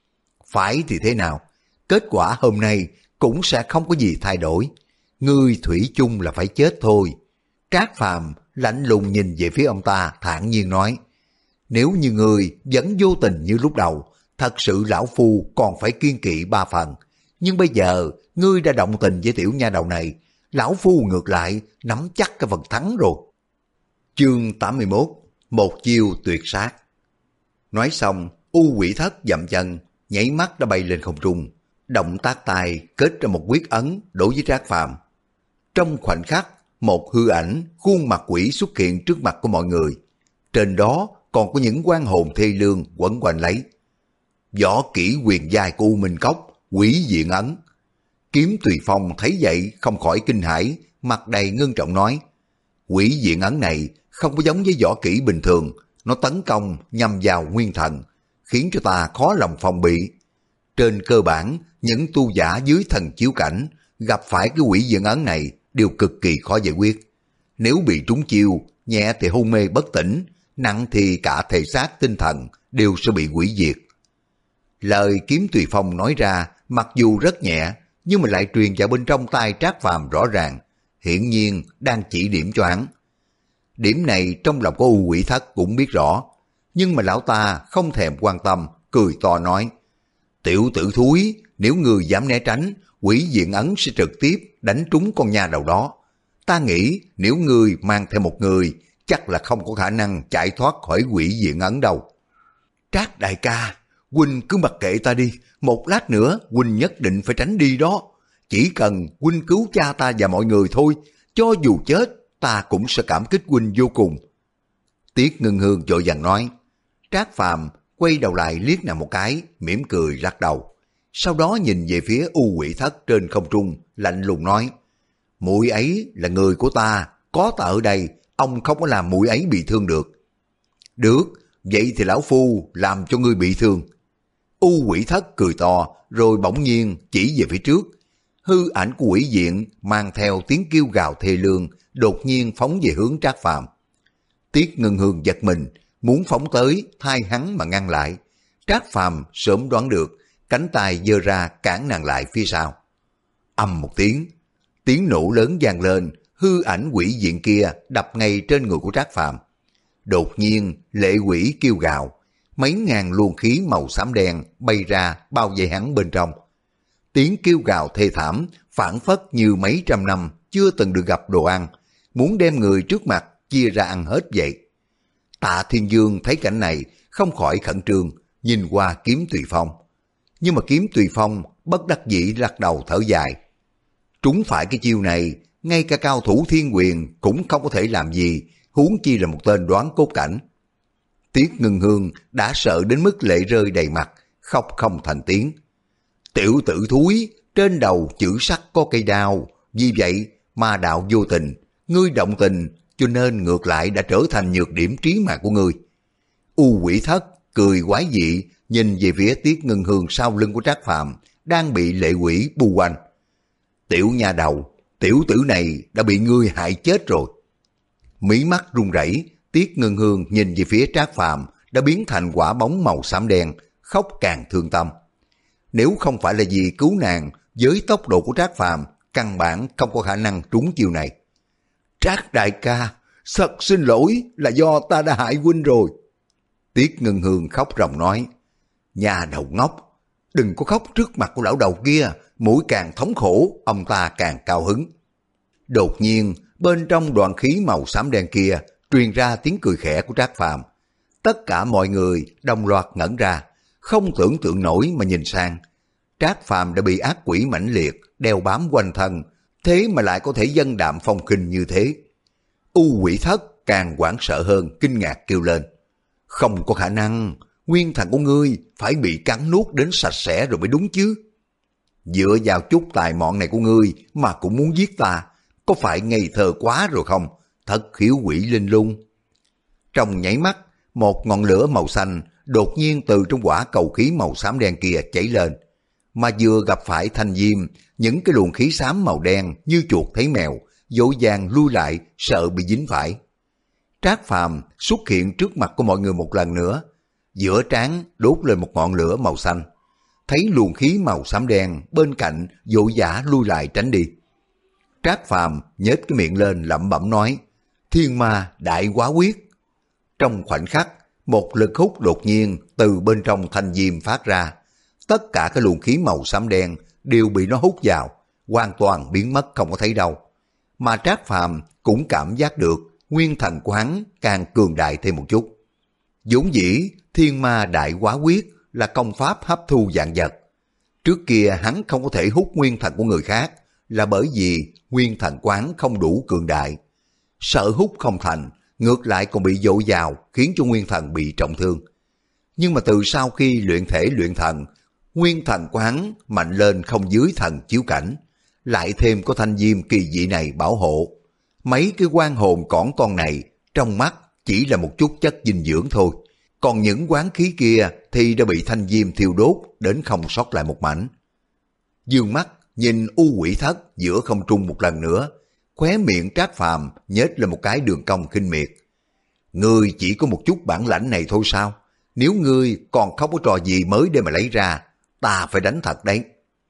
Phải thì thế nào? Kết quả hôm nay cũng sẽ không có gì thay đổi. Ngươi thủy chung là phải chết thôi. Trác Phàm lạnh lùng nhìn về phía ông ta, thản nhiên nói: nếu như ngươi vẫn vô tình như lúc đầu, thật sự lão phu còn phải kiên kỵ ba phần. Nhưng bây giờ ngươi đã động tình với tiểu nha đầu này, lão phu ngược lại nắm chắc cái phần thắng rồi. Chương tám mươi mốt, một chiêu tuyệt sát. Nói xong, U Quỷ Thất dậm chân, nhảy mắt đã bay lên không trung, động tác tay kết ra một quyết ấn đối với Trác Phàm. Trong khoảnh khắc, một hư ảnh khuôn mặt quỷ xuất hiện trước mặt của mọi người. Trên đó còn có những oan hồn thê lương quấn quanh lấy. Võ kỹ quyền giai của U Minh Cốc, Quỷ Diện Ấn. Kiếm Tùy Phong thấy vậy không khỏi kinh hãi, mặt đầy ngưng trọng nói: Quỷ Diện Ấn này không có giống với võ kỹ bình thường, nó tấn công nhằm vào nguyên thần, khiến cho ta khó lòng phòng bị. Trên cơ bản, những tu giả dưới thần chiếu cảnh gặp phải cái quỷ diện ấn này đều cực kỳ khó giải quyết. Nếu bị trúng chiêu, nhẹ thì hôn mê bất tỉnh, nặng thì cả thể xác tinh thần đều sẽ bị hủy diệt. Lời Kiếm Tùy Phong nói ra mặc dù rất nhẹ, nhưng mà lại truyền vào bên trong tai Trác Phàm rõ ràng, hiển nhiên đang chỉ điểm cho hắn. Điểm này trong lòng của U Quỷ Thất cũng biết rõ, nhưng mà lão ta không thèm quan tâm, cười to nói: tiểu tử thúi, nếu người dám né tránh, quỷ diện ấn sẽ trực tiếp đánh trúng con nha đầu đó. Ta nghĩ nếu người mang theo một người, chắc là không có khả năng chạy thoát khỏi quỷ diện ấn đâu. Trác đại ca, huynh cứ mặc kệ ta đi, một lát nữa huynh nhất định phải tránh đi đó. Chỉ cần huynh cứu cha ta và mọi người thôi, cho dù chết ta cũng sẽ cảm kích huynh vô cùng. Tiết Ngân Hương vội vàng nói. Trác Phàm quay đầu lại liếc nàng một cái, mỉm cười lắc đầu. Sau đó nhìn về phía U Quỷ Thất trên không trung, lạnh lùng nói: muội ấy là người của ta, có ta ở đây, ông không có làm muội ấy bị thương được. Được, vậy thì lão phu làm cho ngươi bị thương. U Quỷ Thất cười to, rồi bỗng nhiên chỉ về phía trước. Hư ảnh của quỷ diện mang theo tiếng kêu gào thê lương, đột nhiên phóng về hướng Trác Phàm. Tiết Ngân Hương giật mình, muốn phóng tới thay hắn mà ngăn lại. Trác Phàm sớm đoán được, cánh tay giơ ra cản nàng lại phía sau. Ầm một tiếng, tiếng nổ lớn vang lên, hư ảnh quỷ diện kia đập ngay trên người của Trác Phàm. Đột nhiên lệ quỷ kêu gào, mấy ngàn luồng khí màu xám đen bay ra bao vây hắn bên trong. Tiếng kêu gào thê thảm phảng phất như mấy trăm năm chưa từng được gặp đồ ăn, muốn đem người trước mặt chia ra ăn hết vậy. Tạ Thiên Dương thấy cảnh này không khỏi khẩn trương, nhìn qua Kiếm Tùy Phong. Nhưng mà Kiếm Tùy Phong bất đắc dĩ lắc đầu thở dài. Trúng phải cái chiêu này, ngay cả cao thủ thiên quyền cũng không có thể làm gì, huống chi là một tên đoán cốt cảnh. Tiết Ngân Hương đã sợ đến mức lệ rơi đầy mặt, khóc không thành tiếng. Tiểu tử thúi, trên đầu chữ sắt có cây đao, vì vậy ma đạo vô tình, ngươi động tình, cho nên ngược lại đã trở thành nhược điểm trí mạng của ngươi. U Quỷ Thất cười quái dị nhìn về phía Tiết Ngân Hương sau lưng của Trác Phàm đang bị lệ quỷ bu quanh. Tiểu nha đầu, tiểu tử này đã bị ngươi hại chết rồi. Mí mắt run rẩy, Tiết Ngân Hương nhìn về phía Trác Phàm đã biến thành quả bóng màu xám đen, khóc càng thương tâm. Nếu không phải là vì cứu nàng, với tốc độ của Trác Phàm căn bản không có khả năng trúng chiêu này. Trác đại ca, thật xin lỗi, là do ta đã hại huynh rồi. Tiết Ngân Hương khóc ròng nói. Nhà đầu ngốc, đừng có khóc trước mặt của lão đầu kia, mũi càng thống khổ, ông ta càng cao hứng. Đột nhiên, bên trong đoàn khí màu xám đen kia truyền ra tiếng cười khẽ của Trác Phàm. Tất cả mọi người đồng loạt ngẩn ra, không tưởng tượng nổi mà nhìn sang. Trác Phàm đã bị ác quỷ mãnh liệt đeo bám quanh thân, thế mà lại có thể dâng đạm phong khinh như thế. U Quỷ Thất càng hoảng sợ hơn, kinh ngạc kêu lên. Không có khả năng, nguyên thần của ngươi phải bị cắn nuốt đến sạch sẽ rồi mới đúng chứ. Dựa vào chút tài mọn này của ngươi mà cũng muốn giết ta, có phải ngây thơ quá rồi không? Thật khiếu quỷ linh lung. Trong nháy mắt, một ngọn lửa màu xanh đột nhiên từ trong quả cầu khí màu xám đen kia chảy lên. Mà vừa gặp phải thanh diêm, những cái luồng khí xám màu đen như chuột thấy mèo, dỗ dàng lui lại, sợ bị dính phải. Trác Phàm xuất hiện trước mặt của mọi người một lần nữa, giữa trán đốt lên một ngọn lửa màu xanh. Thấy luồng khí màu xám đen bên cạnh, vội vã lui lại tránh đi. Trác Phàm nhếch cái miệng lên lẩm bẩm nói, Thiên Ma Đại Quá Quyết. Trong khoảnh khắc, một lực hút đột nhiên từ bên trong thanh diêm phát ra. Tất cả cái luồng khí màu xám đen đều bị nó hút vào, hoàn toàn biến mất không có thấy đâu. Mà Trác Phàm cũng cảm giác được nguyên thần của hắn càng cường đại thêm một chút. Vốn dĩ Thiên Ma Đại Quá Quyết là công pháp hấp thu vạn vật. Trước kia hắn không có thể hút nguyên thần của người khác là bởi vì nguyên thần của hắn không đủ cường đại. Sợ hút không thành, ngược lại còn bị dội vào khiến cho nguyên thần bị trọng thương. Nhưng mà từ sau khi luyện thể luyện thần, nguyên thần của hắn mạnh lên không dưới thần chiếu cảnh, lại thêm có thanh diêm kỳ dị này bảo hộ. Mấy cái quan hồn cỏn con này trong mắt chỉ là một chút chất dinh dưỡng thôi, còn những quán khí kia thì đã bị thanh diêm thiêu đốt đến không sót lại một mảnh. Dương mắt nhìn U Quỷ Thất giữa không trung một lần nữa, khóe miệng Trác Phàm nhếch lên một cái đường cong khinh miệt. Ngươi chỉ có một chút bản lãnh này thôi sao? Nếu ngươi còn không có trò gì mới để mà lấy ra, ta phải đánh thật đấy.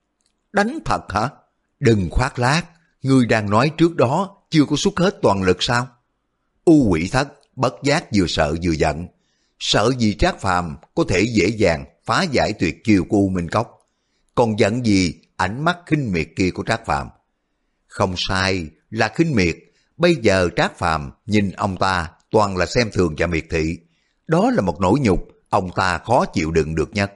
Đánh thật hả? Đừng khoác lác, ngươi đang nói trước đó chưa có xuất hết toàn lực sao? U Quỷ Thất bất giác vừa sợ vừa giận, sợ gì Trác Phàm có thể dễ dàng phá giải tuyệt chiêu của U Minh Cốc, còn giận gì ánh mắt khinh miệt kia của Trác Phàm. Không sai, là khinh miệt. Bây giờ Trác Phàm nhìn ông ta toàn là xem thường và miệt thị, đó là một nỗi nhục ông ta khó chịu đựng được nhất.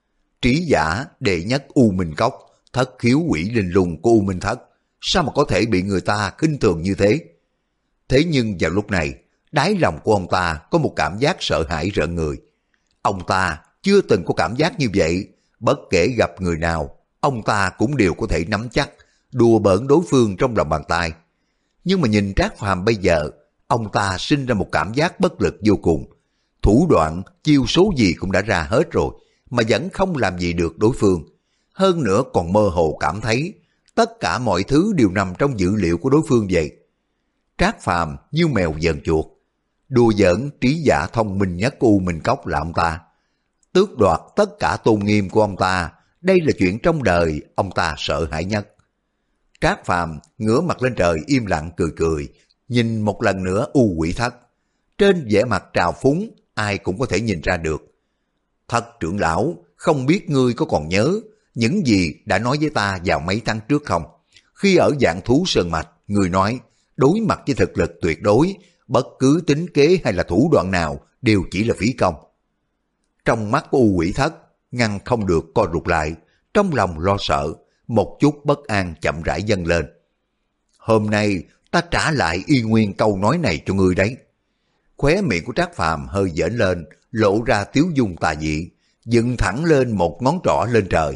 Trí giả đệ nhất U Minh Cốc, thất khiếu quỷ linh lung của U Minh Thất, sao mà có thể bị người ta khinh thường như thế? Thế nhưng vào lúc này, đáy lòng của ông ta có một cảm giác sợ hãi rợn người. Ông ta chưa từng có cảm giác như vậy, bất kể gặp người nào, ông ta cũng đều có thể nắm chắc, đùa bỡn đối phương trong lòng bàn tay. Nhưng mà nhìn Trác Phàm bây giờ, ông ta sinh ra một cảm giác bất lực vô cùng. Thủ đoạn, chiêu số gì cũng đã ra hết rồi, mà vẫn không làm gì được đối phương. Hơn nữa còn mơ hồ cảm thấy, tất cả mọi thứ đều nằm trong dữ liệu của đối phương vậy. Trác Phàm như mèo dần chuột, đùa giỡn trí giả thông minh nhất của U Minh Cốc là ông ta. Tước đoạt tất cả tôn nghiêm của ông ta, đây là chuyện trong đời ông ta sợ hãi nhất. Trác Phàm ngửa mặt lên trời im lặng cười cười, nhìn một lần nữa U Quỷ Thất. Trên vẻ mặt trào phúng, ai cũng có thể nhìn ra được. Thất trưởng lão, không biết ngươi có còn nhớ những gì đã nói với ta vào mấy tháng trước không? Khi ở Vạn Thú Sơn Mạch, ngươi nói đối mặt với thực lực tuyệt đối, bất cứ tính kế hay là thủ đoạn nào đều chỉ là phí công. Trong mắt của U Quỷ Thất ngăn không được co rụt lại, trong lòng lo sợ, một chút bất an chậm rãi dâng lên. Hôm nay ta trả lại y nguyên câu nói này cho ngươi đấy. Khóe miệng của Trác Phàm hơi giỡn lên, lộ ra tiếu dung tà dị, dựng thẳng lên một ngón trỏ lên trời.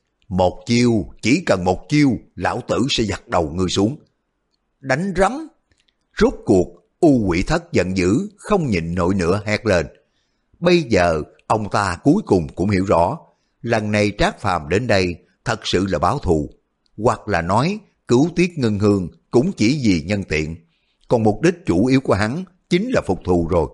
Một chiêu, chỉ cần một chiêu, lão tử sẽ giật đầu ngươi xuống. Đánh rắm. Rốt cuộc, U Quỷ Thất giận dữ, không nhịn nổi nữa hét lên. Bây giờ, ông ta cuối cùng cũng hiểu rõ, lần này Trác Phàm đến đây thật sự là báo thù, hoặc là nói cứu Tiết Ngân Hương cũng chỉ vì nhân tiện, còn mục đích chủ yếu của hắn chính là phục thù rồi.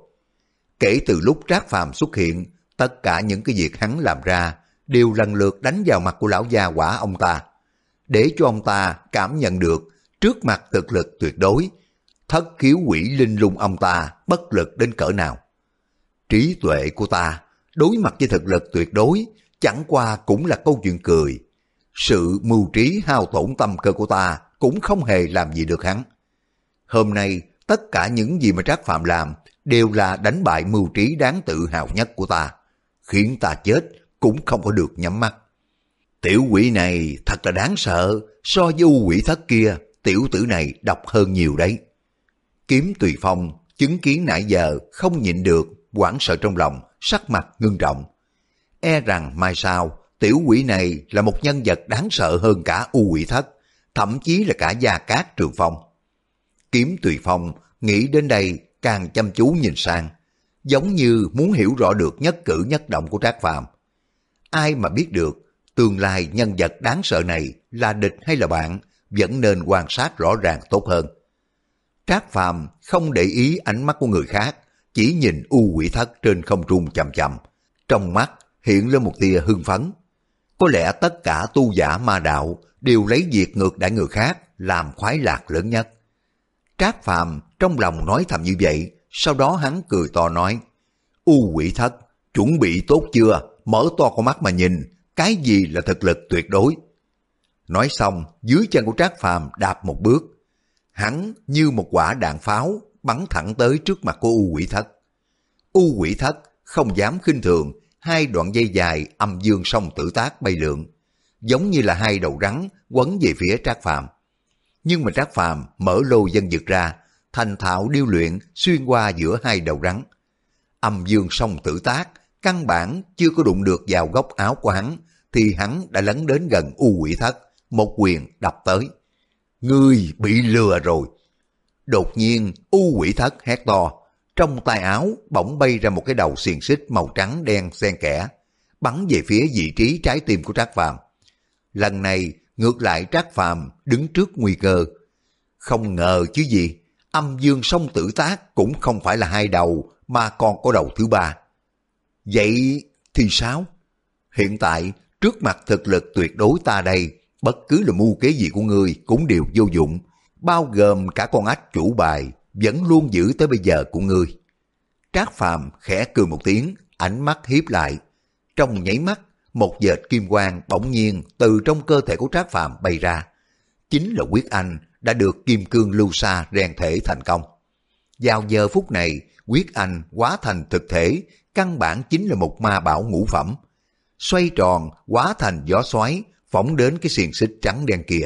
Kể từ lúc Trác Phàm xuất hiện, tất cả những cái việc hắn làm ra đều lần lượt đánh vào mặt của lão gia quả ông ta, để cho ông ta cảm nhận được trước mặt thực lực tuyệt đối, thất khiếu quỷ linh lung ông ta bất lực đến cỡ nào. Trí tuệ của ta đối mặt với thực lực tuyệt đối chẳng qua cũng là câu chuyện cười. Sự mưu trí hao tổn tâm cơ của ta cũng không hề làm gì được hắn. Hôm nay tất cả những gì mà Trác Phàm làm đều là đánh bại mưu trí đáng tự hào nhất của ta, khiến ta chết cũng không có được nhắm mắt. Tiểu quỷ này thật là đáng sợ, so với U Quỷ Thất kia, tiểu tử này độc hơn nhiều đấy. Kiếm Tùy Phong chứng kiến nãy giờ không nhịn được, hoảng sợ trong lòng, sắc mặt ngưng trọng. E rằng mai sau, tiểu quỷ này là một nhân vật đáng sợ hơn cả U Quỷ Thất, thậm chí là cả Gia Cát Trường Phong. Kiếm Tùy Phong nghĩ đến đây càng chăm chú nhìn sang, giống như muốn hiểu rõ được nhất cử nhất động của Trác Phàm. Ai mà biết được tương lai nhân vật đáng sợ này là địch hay là bạn, vẫn nên quan sát rõ ràng tốt hơn. Trác Phàm không để ý ánh mắt của người khác, chỉ nhìn U Quỷ Thất trên không trung chằm chằm, trong mắt hiện lên một tia hưng phấn. Có lẽ tất cả tu giả ma đạo đều lấy việc ngược đãi người khác làm khoái lạc lớn nhất. Trác Phàm trong lòng nói thầm như vậy, sau đó hắn cười to nói: U Quỷ Thất, chuẩn bị tốt chưa? Mở to con mắt mà nhìn, cái gì là thực lực tuyệt đối? Nói xong, dưới chân của Trác Phàm đạp một bước, hắn như một quả đạn pháo bắn thẳng tới trước mặt của U Quỷ Thất. U Quỷ Thất không dám khinh thường, hai đoạn dây dài âm dương song tử tác bay lượn, giống như là hai đầu rắn quấn về phía Trác Phàm. Nhưng mà Trác Phàm mở lô dân dực ra, thành thạo điêu luyện xuyên qua giữa hai đầu rắn. Âm dương song tử tác căn bản chưa có đụng được vào góc áo của hắn, thì hắn đã lấn đến gần U Quỷ Thất, một quyền đập tới. Ngươi bị lừa rồi. Đột nhiên U Quỷ Thất hét to, Trong tay áo bỗng bay ra một cái đầu xiềng xích màu trắng đen xen kẽ, bắn về phía vị trí trái tim của Trác Phàm. Lần này ngược lại Trác Phàm đứng trước nguy cơ. Không ngờ chứ gì, âm dương song tử tác cũng không phải là hai đầu mà còn có đầu thứ ba. Vậy thì sao? Hiện tại trước mặt thực lực tuyệt đối ta đây, bất cứ là mưu kế gì của ngươi cũng đều vô dụng, bao gồm cả con ách chủ bài vẫn luôn giữ tới bây giờ của ngươi. Trác Phàm khẽ cười một tiếng, ánh mắt hiếp lại. Trong nháy mắt, một vệt kim quang bỗng nhiên từ trong cơ thể của Trác Phàm bay ra. Chính là huyết anh đã được kim cương lưu sa rèn thể thành công. Vào giờ phút này, huyết anh hóa thành thực thể, căn bản chính là một ma bảo ngũ phẩm. Xoay tròn, hóa thành gió xoáy, phóng đến cái xiềng xích trắng đen kia.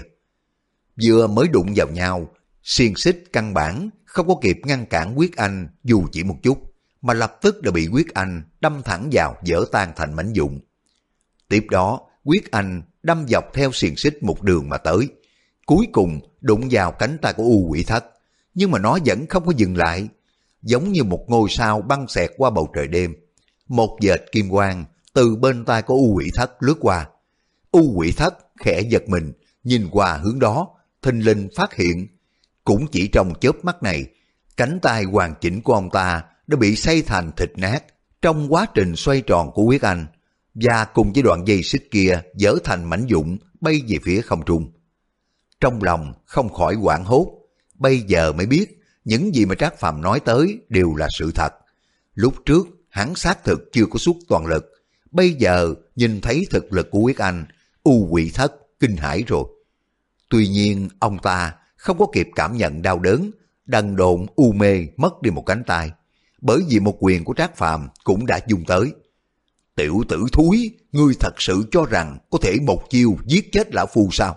Vừa mới đụng vào nhau, xiềng xích căn bản không có kịp ngăn cản huyết anh dù chỉ một chút, mà lập tức đã bị huyết anh đâm thẳng vào, vỡ tan thành mảnh vụn. Tiếp đó, huyết anh đâm dọc theo xiềng xích một đường mà tới, cuối cùng đụng vào cánh tay của U Quỷ Thất, nhưng mà nó vẫn không có dừng lại, giống như một ngôi sao băng xẹt qua bầu trời đêm. Một vệt kim quang từ bên tai của U Quỷ Thất lướt qua. U Quỷ Thất khẽ giật mình, nhìn qua hướng đó, thình lình phát hiện, cũng chỉ trong chớp mắt này, cánh tay hoàn chỉnh của ông ta đã bị xay thành thịt nát trong quá trình xoay tròn của huyết anh, và cùng với đoạn dây xích kia vỡ thành mảnh vụn bay về phía không trung. Trong lòng không khỏi hoảng hốt, bây giờ mới biết những gì mà Trác Phàm nói tới đều là sự thật. Lúc trước hắn xác thực chưa có xuất toàn lực, bây giờ nhìn thấy thực lực của huyết anh, U Quỷ Thất kinh hãi rồi. Tuy nhiên ông ta không có kịp cảm nhận đau đớn, đần độn u mê mất đi một cánh tay, bởi vì một quyền của Trác Phàm cũng đã dùng tới. Tiểu tử thúi, ngươi thật sự cho rằng có thể một chiêu giết chết lão phu sao?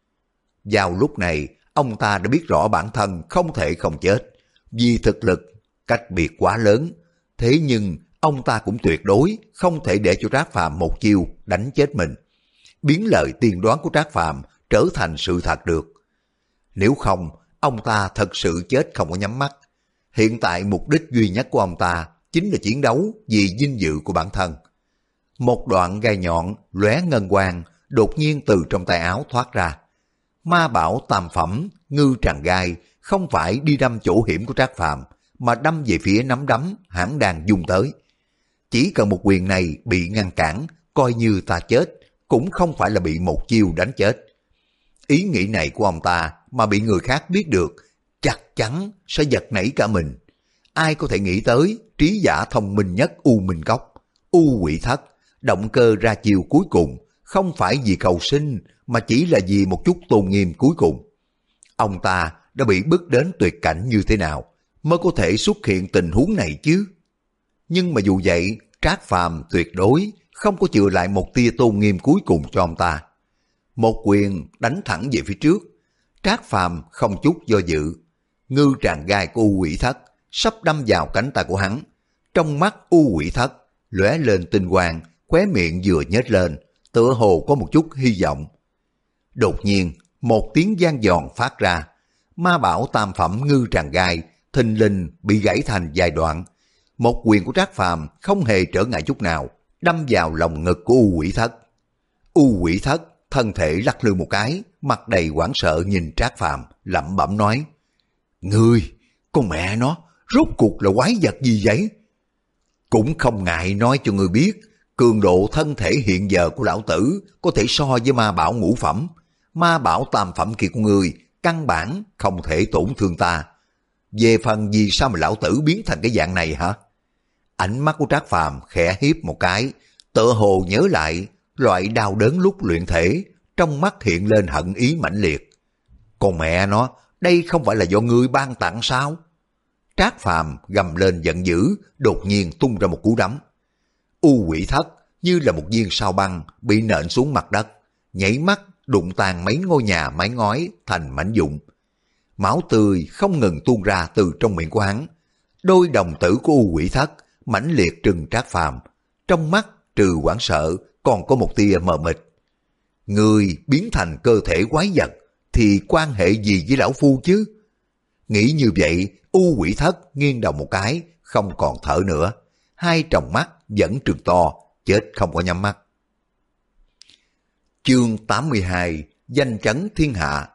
Vào lúc này, ông ta đã biết rõ bản thân không thể không chết, vì thực lực cách biệt quá lớn. Thế nhưng ông ta cũng tuyệt đối không thể để cho Trác Phàm một chiêu đánh chết mình, biến lời tiên đoán của Trác Phàm trở thành sự thật được. Nếu không, ông ta thật sự chết không có nhắm mắt. Hiện tại mục đích duy nhất của ông ta chính là chiến đấu vì vinh dự của bản thân. Một đoạn gai nhọn lóe ngân quang đột nhiên từ trong tay áo thoát ra. Ma bảo tam phẩm ngư tràng gai không phải đi đâm chỗ hiểm của Trác Phàm, mà đâm về phía nắm đấm hắn đang dùng tới. Chỉ cần một quyền này bị ngăn cản, coi như ta chết cũng không phải là bị một chiêu đánh chết. Ý nghĩ này của ông ta mà bị người khác biết được, chắc chắn sẽ giật nảy cả mình. Ai có thể nghĩ tới trí giả thông minh nhất U Minh Cốc, U Quỷ Thất, động cơ ra chiều cuối cùng không phải vì cầu sinh mà chỉ là vì một chút tôn nghiêm cuối cùng. Ông ta đã bị bức đến tuyệt cảnh như thế nào mới có thể xuất hiện tình huống này chứ? Nhưng mà dù vậy, Trác Phàm tuyệt đối không có chừa lại một tia tôn nghiêm cuối cùng cho ông ta. Một quyền đánh thẳng về phía trước, Trác Phàm không chút do dự. Ngư tràng gai của U Quỷ Thất sắp đâm vào cánh tay của hắn. Trong mắt U Quỷ Thất lóe lên tinh quang, khóe miệng vừa nhếch lên, tựa hồ có một chút hy vọng. Đột nhiên, một tiếng vang giòn phát ra. Ma bảo tam phẩm ngư tràng gai thình lình bị gãy thành vài đoạn. Một quyền của Trác Phàm không hề trở ngại chút nào, đâm vào lồng ngực của U Quỷ Thất. U Quỷ Thất thân thể lắc lư một cái, mặt đầy hoảng sợ nhìn Trác Phàm, lẩm bẩm nói: Ngươi, con mẹ nó, rốt cuộc là quái vật gì vậy? Cũng không ngại nói cho ngươi biết, cường độ thân thể hiện giờ của lão tử có thể so với ma bảo ngũ phẩm. Ma bảo tam phẩm kia của ngươi căn bản không thể tổn thương ta. Về phần vì sao mà lão tử biến thành cái dạng này hả? Ánh mắt của Trác Phàm khẽ hiếp một cái, tựa hồ nhớ lại loại đau đớn lúc luyện thể, trong mắt hiện lên hận ý mãnh liệt. Còn mẹ nó, đây không phải là do ngươi ban tặng sao? Trác Phàm gầm lên giận dữ, đột nhiên tung ra một cú đấm. U Quỷ Thất như là một viên sao băng bị nện xuống mặt đất, nhảy mắt đụng tan mấy ngôi nhà mái ngói thành mảnh vụn. Máu tươi không ngừng tuôn ra từ trong miệng của hắn. Đôi đồng tử của U Quỷ Thất mãnh liệt trừng Trác Phàm, trong mắt trừ hoảng sợ còn có một tia mờ mịt. Người biến thành cơ thể quái vật thì quan hệ gì với lão phu chứ? Nghĩ như vậy, U Quỷ Thất nghiêng đầu một cái, không còn thở nữa, hai tròng mắt vẫn trừng to, chết không có nhắm mắt. Chương tám mươi hai, danh chấn thiên hạ.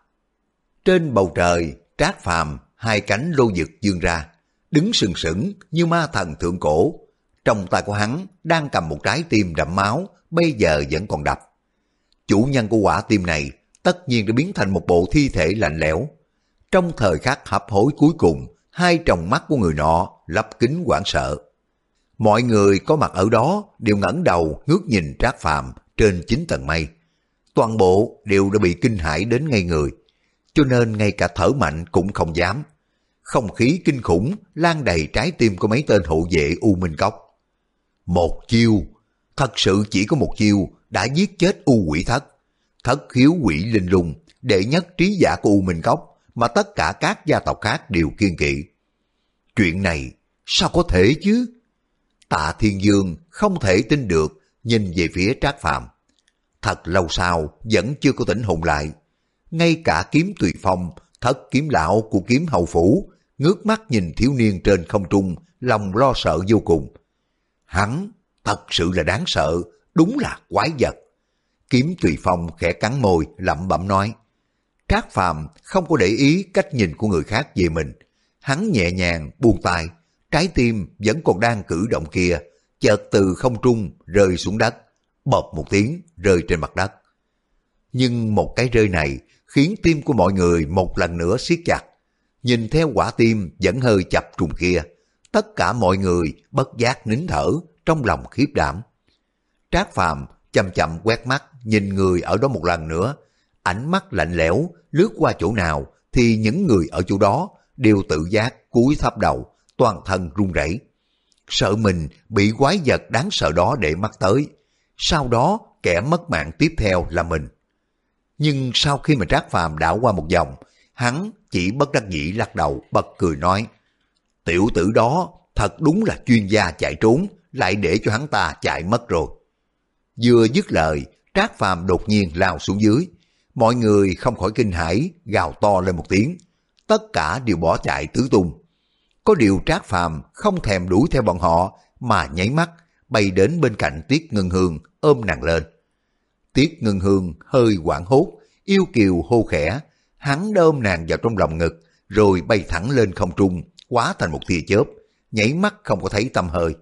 Trên bầu trời, Trác Phàm hai cánh lô vực vươn ra, đứng sừng sững như ma thần thượng cổ. Trong tay của hắn đang cầm một trái tim đẫm máu, bây giờ vẫn còn đập. Chủ nhân của quả tim này tất nhiên đã biến thành một bộ thi thể lạnh lẽo. Trong thời khắc hấp hối cuối cùng, hai tròng mắt của người nọ lấp kính hoảng sợ. Mọi người có mặt ở đó đều ngẩng đầu ngước nhìn Trác Phàm trên chín tầng mây. Toàn bộ đều đã bị kinh hãi đến ngây người, cho nên ngay cả thở mạnh cũng không dám. Không khí kinh khủng lan đầy trái tim của mấy tên hộ vệ U Minh Cốc. Một chiêu, thật sự chỉ có một chiêu đã giết chết U Quỷ Thất. Thất khiếu quỷ linh lung, đệ nhất trí giả của U Minh Cốc mà tất cả các gia tộc khác đều kiêng kỵ. Chuyện này sao có thể chứ? Tạ Thiên Dương không thể tin được, nhìn về phía Trác Phàm. Thật lâu sau vẫn chưa có tỉnh hồn lại. Ngay cả Kiếm Tùy Phong, thất kiếm lão của Kiếm Hầu Phủ, ngước mắt nhìn thiếu niên trên không trung, lòng lo sợ vô cùng. Hắn thật sự là đáng sợ, đúng là quái vật. Kiếm Tùy Phong khẽ cắn môi, lẩm bẩm nói. Trác Phàm không có để ý cách nhìn của người khác về mình. Hắn nhẹ nhàng buông tay, trái tim vẫn còn đang cử động kia, chợt từ không trung rơi xuống đất, bộp một tiếng rơi trên mặt đất. Nhưng một cái rơi này khiến tim của mọi người một lần nữa siết chặt. Nhìn theo quả tim vẫn hơi chập trùng kia, tất cả mọi người bất giác nín thở, trong lòng khiếp đảm. Trác Phàm chậm chậm quét mắt nhìn người ở đó một lần nữa, ánh mắt lạnh lẽo lướt qua chỗ nào thì những người ở chỗ đó đều tự giác cúi thấp đầu, toàn thân run rẩy, sợ mình bị quái vật đáng sợ đó để mắt tới. Sau đó kẻ mất mạng tiếp theo là mình. Nhưng sau khi mà Trác Phàm đảo qua một vòng, hắn chỉ bất đắc dĩ lắc đầu bật cười nói, tiểu tử đó thật đúng là chuyên gia chạy trốn, lại để cho hắn ta chạy mất rồi. Vừa dứt lời, Trác Phàm đột nhiên lao xuống dưới. Mọi người không khỏi kinh hãi, gào to lên một tiếng. Tất cả đều bỏ chạy tứ tung. Có điều Trác Phàm không thèm đuổi theo bọn họ, mà nháy mắt bay đến bên cạnh Tiết Ngân Hương, ôm nàng lên. Tiết Ngân Hương hơi hoảng hốt, yêu kiều hô khẽ. Hắn đã ôm nàng vào trong lòng ngực, rồi bay thẳng lên không trung, hóa thành một tia chớp, nhảy mắt không có thấy tăm hơi.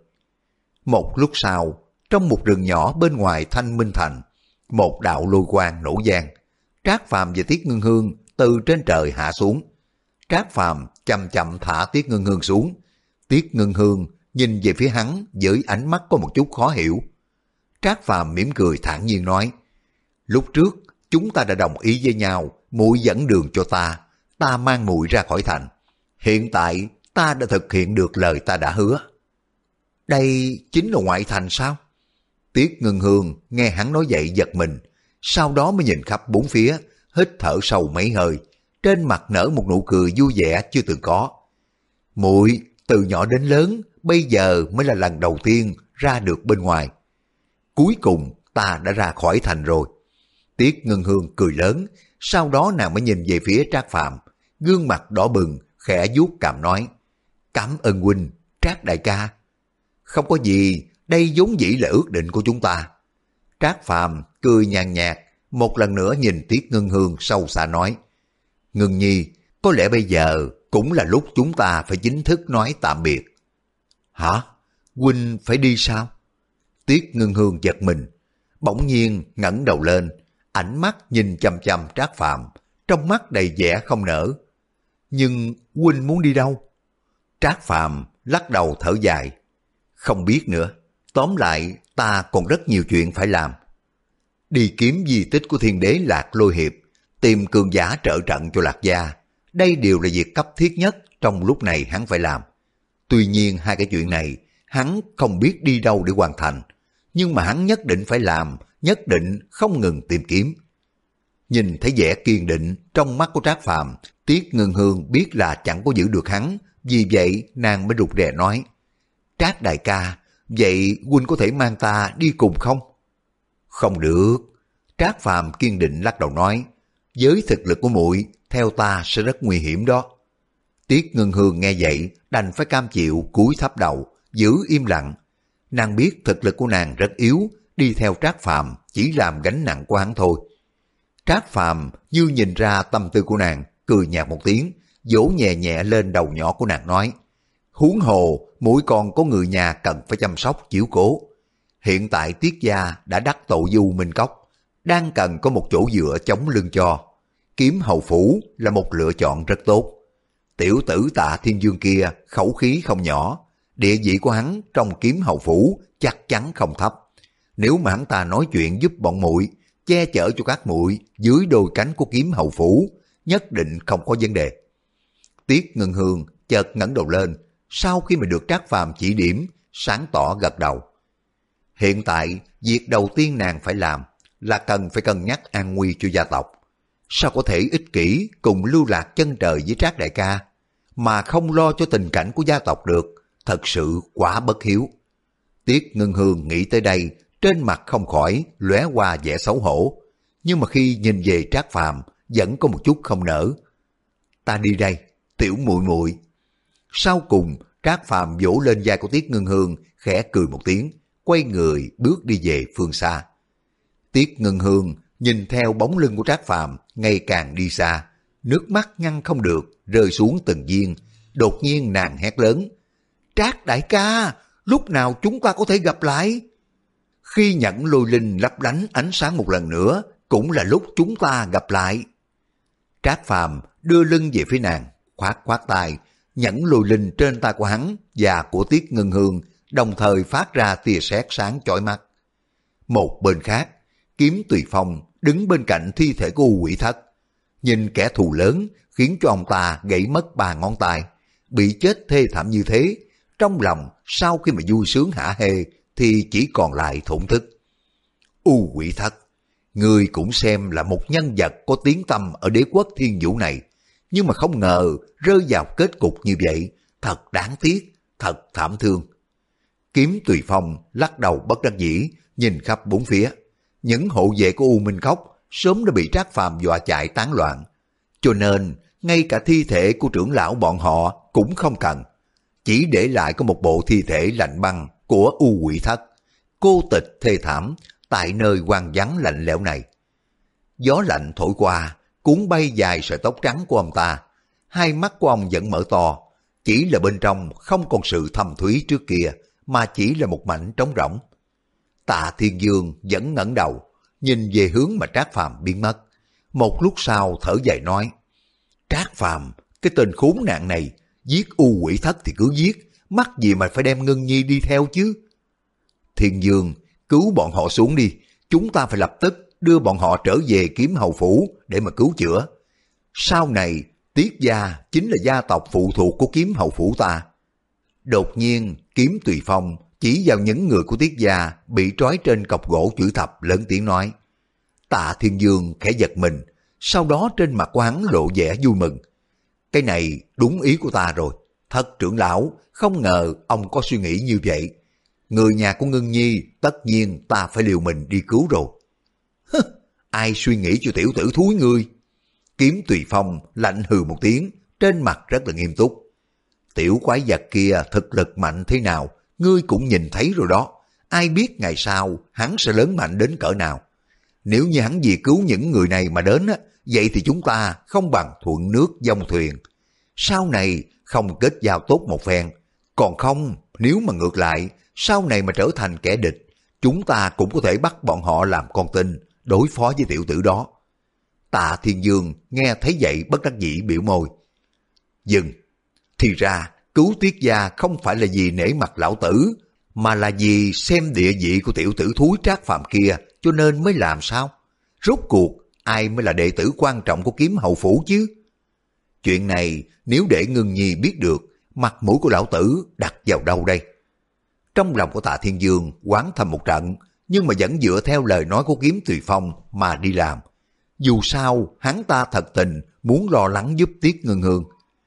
Một lúc sau, trong một rừng nhỏ bên ngoài Thanh Minh Thành, một đạo lôi quang nổ vang. Trác Phàm và Tiết Ngân Hương từ trên trời hạ xuống. Trác Phàm chậm chậm thả Tiết Ngân Hương xuống. Tiết Ngân Hương nhìn về phía hắn với ánh mắt có một chút khó hiểu. Trác Phàm mỉm cười thản nhiên nói, lúc trước chúng ta đã đồng ý với nhau, muội dẫn đường cho ta, ta mang muội ra khỏi thành. Hiện tại ta đã thực hiện được lời ta đã hứa. Đây chính là ngoại thành sao? Tiết Ngân Hương nghe hắn nói vậy giật mình, sau đó mới nhìn khắp bốn phía, hít thở sâu mấy hơi, trên mặt nở một nụ cười vui vẻ chưa từng có. Muội từ nhỏ đến lớn, bây giờ mới là lần đầu tiên ra được bên ngoài. Cuối cùng ta đã ra khỏi thành rồi. Tiết Ngân Hương cười lớn, sau đó nàng mới nhìn về phía Trác Phàm, gương mặt đỏ bừng, khẽ vuốt cằm nói, cảm ơn huynh, Trác đại ca. Không có gì, đây vốn dĩ là ước định của chúng ta. Trác Phàm cười nhàn nhạt, một lần nữa nhìn Tiết Ngân Hương sâu xa nói, Ngân nhi, có lẽ bây giờ cũng là lúc chúng ta phải chính thức nói tạm biệt. Hả? Huynh phải đi sao? Tiết Ngân Hương giật mình, bỗng nhiên ngẩng đầu lên, ánh mắt nhìn chằm chằm Trác Phàm, trong mắt đầy vẻ không nỡ. Nhưng huynh muốn đi đâu? Trác Phàm lắc đầu thở dài, không biết nữa, tóm lại ta còn rất nhiều chuyện phải làm. Đi kiếm di tích của thiên đế Lạc Lôi Hiệp, tìm cường giả trợ trận cho Lạc gia, đây đều là việc cấp thiết nhất trong lúc này hắn phải làm. Tuy nhiên hai cái chuyện này hắn không biết đi đâu để hoàn thành, nhưng mà hắn nhất định phải làm, nhất định không ngừng tìm kiếm. Nhìn thấy vẻ kiên định trong mắt của Trác Phàm, Tiết Ngân Hương biết là chẳng có giữ được hắn, vì vậy nàng mới rụt rè nói, Trác đại ca, vậy huynh có thể mang ta đi cùng không? Không được. Trác Phàm kiên định lắc đầu nói, với thực lực của muội theo ta sẽ rất nguy hiểm đó. Tiết Ngân Hương nghe vậy đành phải cam chịu cúi thấp đầu, giữ im lặng. Nàng biết thực lực của nàng rất yếu, đi theo Trác Phàm chỉ làm gánh nặng của hắn thôi. Trác Phàm như nhìn ra tâm tư của nàng, cười nhạt một tiếng, vỗ nhẹ nhẹ lên đầu nhỏ của nàng nói: huống hồ mỗi con có người nhà cần phải chăm sóc chiếu cố. Hiện tại Tiết gia đã đắc tội Du Minh Cốc, đang cần có một chỗ dựa chống lưng cho. Kiếm hầu phủ là một lựa chọn rất tốt. Tiểu tử Tạ Thiên Dương kia khẩu khí không nhỏ, địa vị của hắn trong kiếm hầu phủ chắc chắn không thấp. Nếu mà hắn ta nói chuyện giúp bọn muội, che chở cho các muội dưới đôi cánh của kiếm hầu phủ, nhất định không có vấn đề. Tiết Ngân Hương chợt ngẩng đầu lên, sau khi mà được Trác Phàm chỉ điểm, sáng tỏ gật đầu. Hiện tại, việc đầu tiên nàng phải làm là cần phải cân nhắc an nguy cho gia tộc. Sao có thể ích kỷ cùng lưu lạc chân trời với Trác đại ca, mà không lo cho tình cảnh của gia tộc được, thật sự quá bất hiếu. Tiết Ngân Hương nghĩ tới đây, trên mặt không khỏi lóe qua vẻ xấu hổ, nhưng mà khi nhìn về Trác Phàm vẫn có một chút không nỡ. Ta đi đây, tiểu muội muội. Sau cùng, Trác Phàm vỗ lên vai của Tiết Ngân Hương, khẽ cười một tiếng, quay người bước đi về phương xa. Tiết Ngân Hương nhìn theo bóng lưng của Trác Phàm ngày càng đi xa, nước mắt ngăn không được rơi xuống từng viên. Đột nhiên nàng hét lớn: Trác đại ca, lúc nào chúng ta có thể gặp lại? Khi nhẫn lôi linh lấp lánh ánh sáng một lần nữa, cũng là lúc chúng ta gặp lại. Trác Phàm đưa lưng về phía nàng, khoát khoát tay, nhẫn lôi linh trên tay của hắn và của Tiết Ngân Hương đồng thời phát ra tia sét sáng chói mắt. Một bên khác, Kiếm Tùy Phong đứng bên cạnh thi thể của U Quỷ Thất, nhìn kẻ thù lớn khiến cho ông ta gãy mất ba ngón tay, bị chết thê thảm như thế, trong lòng sau khi mà vui sướng hả hê thì chỉ còn lại thổn thức. U Quỷ Thất, người cũng xem là một nhân vật có tiếng tăm ở đế quốc Thiên Vũ này, nhưng mà không ngờ rơi vào kết cục như vậy, thật đáng tiếc, thật thảm thương. Kiếm Tùy Phong lắc đầu bất đắc dĩ, nhìn khắp bốn phía. Những hộ vệ của U Minh Cốc sớm đã bị Trác Phàm dọa chạy tán loạn, cho nên ngay cả thi thể của trưởng lão bọn họ cũng không cần, chỉ để lại có một bộ thi thể lạnh băng của U Quỷ Thất, cô tịch thê thảm tại nơi hoang vắng lạnh lẽo này. Gió lạnh thổi qua, cuốn bay dài sợi tóc trắng của ông ta, hai mắt của ông vẫn mở to, chỉ là bên trong không còn sự thâm thúy trước kia, mà chỉ là một mảnh trống rỗng. Tạ Thiên Dương vẫn ngẩng đầu, nhìn về hướng mà Trác Phàm biến mất. Một lúc sau thở dài nói: Trác Phàm, cái tên khốn nạn này, giết U Quỷ Thất thì cứ giết, mắc gì mà phải đem Ngân Nhi đi theo chứ? Thiên Dương, cứu bọn họ xuống đi, chúng ta phải lập tức đưa bọn họ trở về Kiếm Hầu Phủ để mà cứu chữa. Sau này, Tiết gia chính là gia tộc phụ thuộc của Kiếm Hầu Phủ ta. Đột nhiên, Kiếm Tùy Phong chỉ vào những người của Tiết gia bị trói trên cọc gỗ chữ thập, lớn tiếng nói. Tạ Thiên Dương khẽ giật mình, sau đó trên mặt của hắn lộ vẻ vui mừng. Cái này đúng ý của ta rồi, Thất trưởng lão, không ngờ ông có suy nghĩ như vậy. Người nhà của Ngân Nhi tất nhiên ta phải liều mình đi cứu rồi. Hứ, ai suy nghĩ cho tiểu tử thúi ngươi? Kiếm Tùy Phong lạnh hừ một tiếng, trên mặt rất là nghiêm túc. Tiểu quái vật kia thực lực mạnh thế nào, ngươi cũng nhìn thấy rồi đó. Ai biết ngày sau hắn sẽ lớn mạnh đến cỡ nào. Nếu như hắn vì cứu những người này mà đến, vậy thì chúng ta không bằng thuận nước dông thuyền. Sau này không kết giao tốt một phen. Còn không, nếu mà ngược lại, sau này mà trở thành kẻ địch, chúng ta cũng có thể bắt bọn họ làm con tin, đối phó với tiểu tử đó. Tạ Thiên Dương nghe thấy vậy bất đắc dĩ biểu môi. Dừng, thì ra cứu Tiết gia không phải là vì nể mặt lão tử, mà là vì xem địa vị của tiểu tử thúi Trác Phàm kia cho nên mới làm sao? Rốt cuộc ai mới là đệ tử quan trọng của Kiếm Hầu Phủ chứ? Chuyện này nếu để Ngân Nhi biết được, mặt mũi của lão tử đặt vào đâu đây? Trong lòng của Tạ Thiên Dương oán thầm một trận, nhưng mà vẫn dựa theo lời nói của Kiếm Tùy Phong mà đi làm. Dù sao hắn ta thật tình muốn lo lắng giúp Tiết Ngân Hương.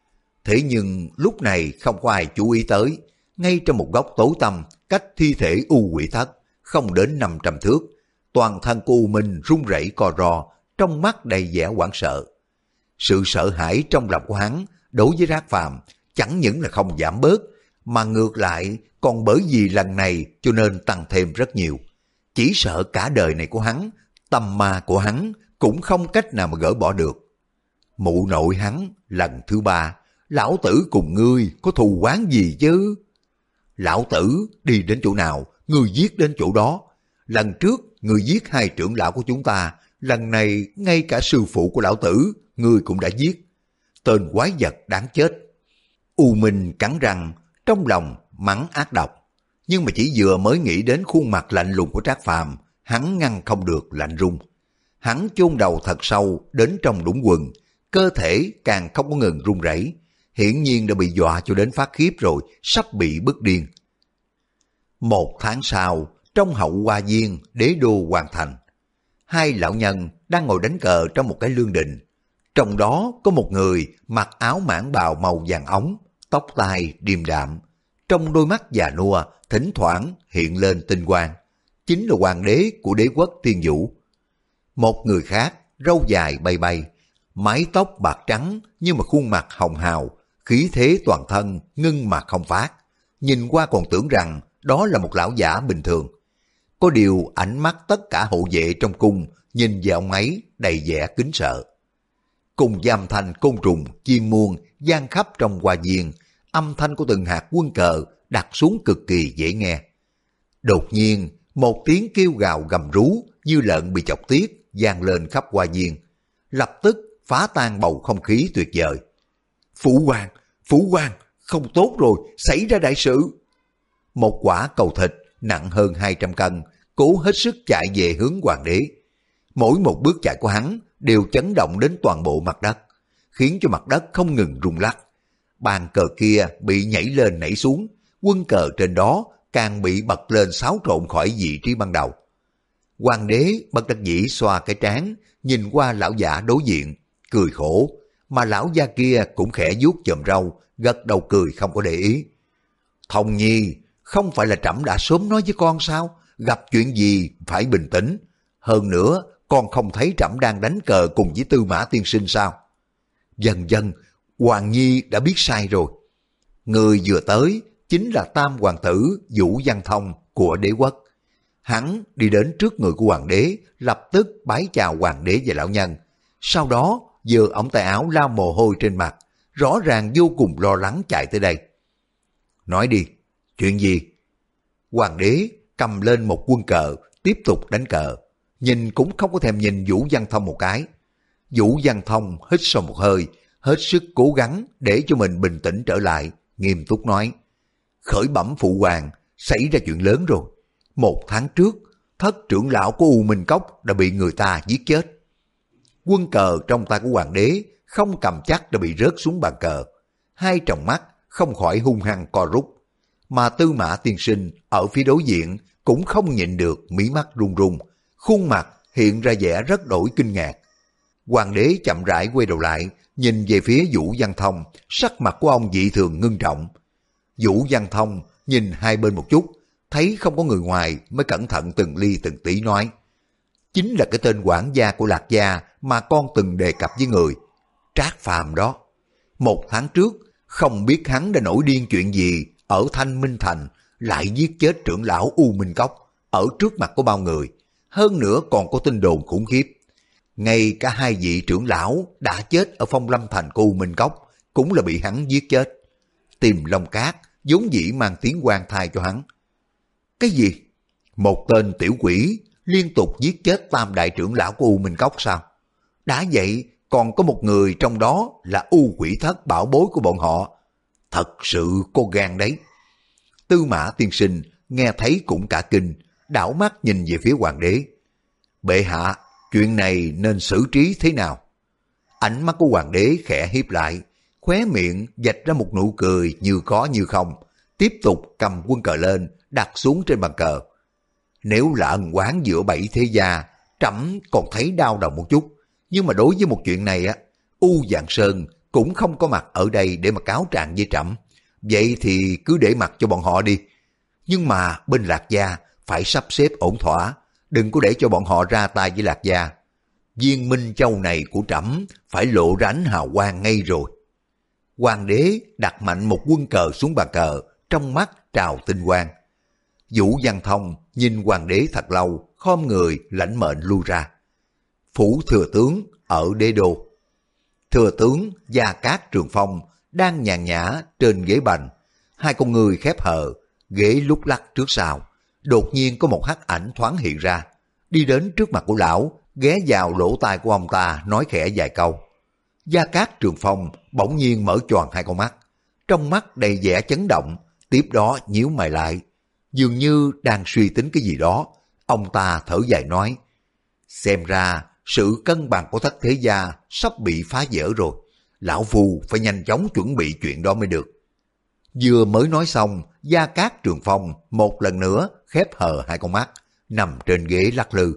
Thế nhưng lúc này không có ai chú ý tới, ngay trong một góc tối tăm cách thi thể U Quỷ Thất không đến năm trăm thước, toàn thân của U Minh run rẩy co ro, trong mắt đầy vẻ hoảng sợ. Sự sợ hãi trong lòng của hắn đối với Trác Phàm chẳng những là không giảm bớt, mà ngược lại còn bởi vì lần này cho nên tăng thêm rất nhiều. Chỉ sợ cả đời này của hắn, tâm ma của hắn cũng không cách nào mà gỡ bỏ được. Mụ nội hắn, lần thứ ba, lão tử cùng ngươi có thù oán gì chứ? Lão tử đi đến chỗ nào, ngươi giết đến chỗ đó. Lần trước ngươi giết hai trưởng lão của chúng ta, lần này ngay cả sư phụ của lão tử ngươi cũng đã giết. Tên quái vật đáng chết. U Minh cắn răng, trong lòng mắng ác độc. Nhưng mà chỉ vừa mới nghĩ đến khuôn mặt lạnh lùng của Trác Phàm, hắn ngăn không được lạnh run. Hắn chôn đầu thật sâu đến trong đũng quần, cơ thể càng không có ngừng run rẩy, hiển nhiên đã bị dọa cho đến phát khiếp rồi, sắp bị bức điên. Một tháng sau, trong Hậu Hoa Viên, đế đô hoàn thành. Hai lão nhân đang ngồi đánh cờ trong một cái lương đình. Trong đó có một người mặc áo mãng bào màu vàng ống, tóc tai điềm đạm, trong đôi mắt già nua thỉnh thoảng hiện lên tinh quang, chính là hoàng đế của đế quốc Tiên Vũ. Một người khác râu dài bay bay, mái tóc bạc trắng nhưng mà khuôn mặt hồng hào, khí thế toàn thân ngưng mà không phát, nhìn qua còn tưởng rằng đó là một lão giả bình thường. Có điều ánh mắt tất cả hộ vệ trong cung nhìn về ông ấy đầy vẻ kính sợ. Cùng giam thanh côn trùng, chim muông gian khắp trong hoa viên, âm thanh của từng hạt quân cờ đặt xuống cực kỳ dễ nghe. Đột nhiên, một tiếng kêu gào gầm rú như lợn bị chọc tiết vang lên khắp hoa viên, lập tức phá tan bầu không khí tuyệt vời. Phụ hoàng, phụ hoàng, không tốt rồi, xảy ra đại sự. Một quả cầu thịt nặng hơn hai trăm cân, cố hết sức chạy về hướng hoàng đế. Mỗi một bước chạy của hắn đều chấn động đến toàn bộ mặt đất, khiến cho mặt đất không ngừng rung lắc. Bàn cờ kia bị nhảy lên nảy xuống, quân cờ trên đó càng bị bật lên xáo trộn khỏi vị trí ban đầu. Hoàng đế bất đắc dĩ xoa cái trán, nhìn qua lão giả đối diện, cười khổ, mà lão gia kia cũng khẽ vuốt chòm râu, gật đầu cười không có để ý. Thông Nhi, không phải là trẫm đã sớm nói với con sao, gặp chuyện gì phải bình tĩnh. Hơn nữa, con không thấy trẫm đang đánh cờ cùng với Tư Mã tiên sinh sao? Dần dần, Hoàng Nhi đã biết sai rồi. Người vừa tới chính là tam hoàng tử Vũ Văn Thông của đế quốc. Hắn đi đến trước người của hoàng đế, lập tức bái chào hoàng đế và lão nhân. Sau đó, giơ ống tay áo lau mồ hôi trên mặt, rõ ràng vô cùng lo lắng chạy tới đây. Nói đi, chuyện gì? Hoàng đế cầm lên một quân cờ, tiếp tục đánh cờ. Nhìn cũng không có thèm nhìn Vũ Văn Thông một cái. Vũ Văn Thông hít sâu một hơi, hết sức cố gắng để cho mình bình tĩnh trở lại, nghiêm túc nói. Khởi bẩm phụ hoàng, xảy ra chuyện lớn rồi. Một tháng trước, thất trưởng lão của U Minh Cốc đã bị người ta giết chết. Quân cờ trong tay của hoàng đế không cầm chắc đã bị rớt xuống bàn cờ. Hai tròng mắt không khỏi hung hăng co rút. Mà Tư Mã tiên sinh ở phía đối diện cũng không nhịn được mí mắt run run, khuôn mặt hiện ra vẻ rất đổi kinh ngạc. Hoàng đế chậm rãi quay đầu lại, nhìn về phía Vũ Văn Thông, sắc mặt của ông dị thường ngưng trọng. Vũ Văn Thông nhìn hai bên một chút, thấy không có người ngoài mới cẩn thận từng ly từng tí nói. Chính là cái tên quản gia của Lạc Gia mà con từng đề cập với người. Trác Phàm đó. Một tháng trước, không biết hắn đã nổi điên chuyện gì ở Thanh Minh Thành, lại giết chết trưởng lão U Minh Cốc ở trước mặt của bao người. Hơn nữa còn có tin đồn khủng khiếp. Ngay cả hai vị trưởng lão đã chết ở Phong Lâm Thành của U Minh Cốc cũng là bị hắn giết chết. Tìm Long Cát vốn dĩ mang tiếng oan thai cho hắn. Cái gì? Một tên tiểu quỷ liên tục giết chết tam đại trưởng lão của U Minh Cốc sao? Đã vậy còn có một người trong đó là U Quỷ Thất bảo bối của bọn họ. Thật sự có gan đấy. Tư Mã tiên sinh nghe thấy cũng cả kinh, đảo mắt nhìn về phía hoàng đế. Bệ hạ, chuyện này nên xử trí thế nào? Ánh mắt của hoàng đế khẽ hiếp lại, khóe miệng vạch ra một nụ cười như có như không, tiếp tục cầm quân cờ lên, đặt xuống trên bàn cờ. Nếu là ân oán giữa bảy thế gia, trẫm còn thấy đau đầu một chút, nhưng mà đối với một chuyện này á, U Vạn Sơn cũng không có mặt ở đây để mà cáo trạng với trẫm. Vậy thì cứ để mặc cho bọn họ đi. Nhưng mà bên Lạc Gia phải sắp xếp ổn thỏa, đừng có để cho bọn họ ra tay với Lạc Gia. Viên Minh Châu này của trẫm phải lộ ra ánh hào quang ngay rồi. Hoàng đế đặt mạnh một quân cờ xuống bàn cờ, trong mắt trào tinh quang. Vũ Văn Thông nhìn hoàng đế thật lâu, khom người lãnh mệnh lui ra. Phủ thừa tướng ở đế đô. Thừa tướng Gia Cát Trường Phong đang nhàn nhã trên ghế bành, hai con người khép hờ, ghế lúc lắc trước sau. Đột nhiên có một hắc ảnh thoáng hiện ra, đi đến trước mặt của lão, ghé vào lỗ tai của ông ta nói khẽ vài câu. Gia Cát Trường Phong bỗng nhiên mở choàng hai con mắt, trong mắt đầy vẻ chấn động, tiếp đó nhíu mày lại, dường như đang suy tính cái gì đó. Ông ta thở dài nói, xem ra sự cân bằng của Thất Thế Gia sắp bị phá vỡ rồi, lão phu phải nhanh chóng chuẩn bị chuyện đó mới được. Vừa mới nói xong, Gia Cát Trường Phong một lần nữa khép hờ hai con mắt, nằm trên ghế lắc lư.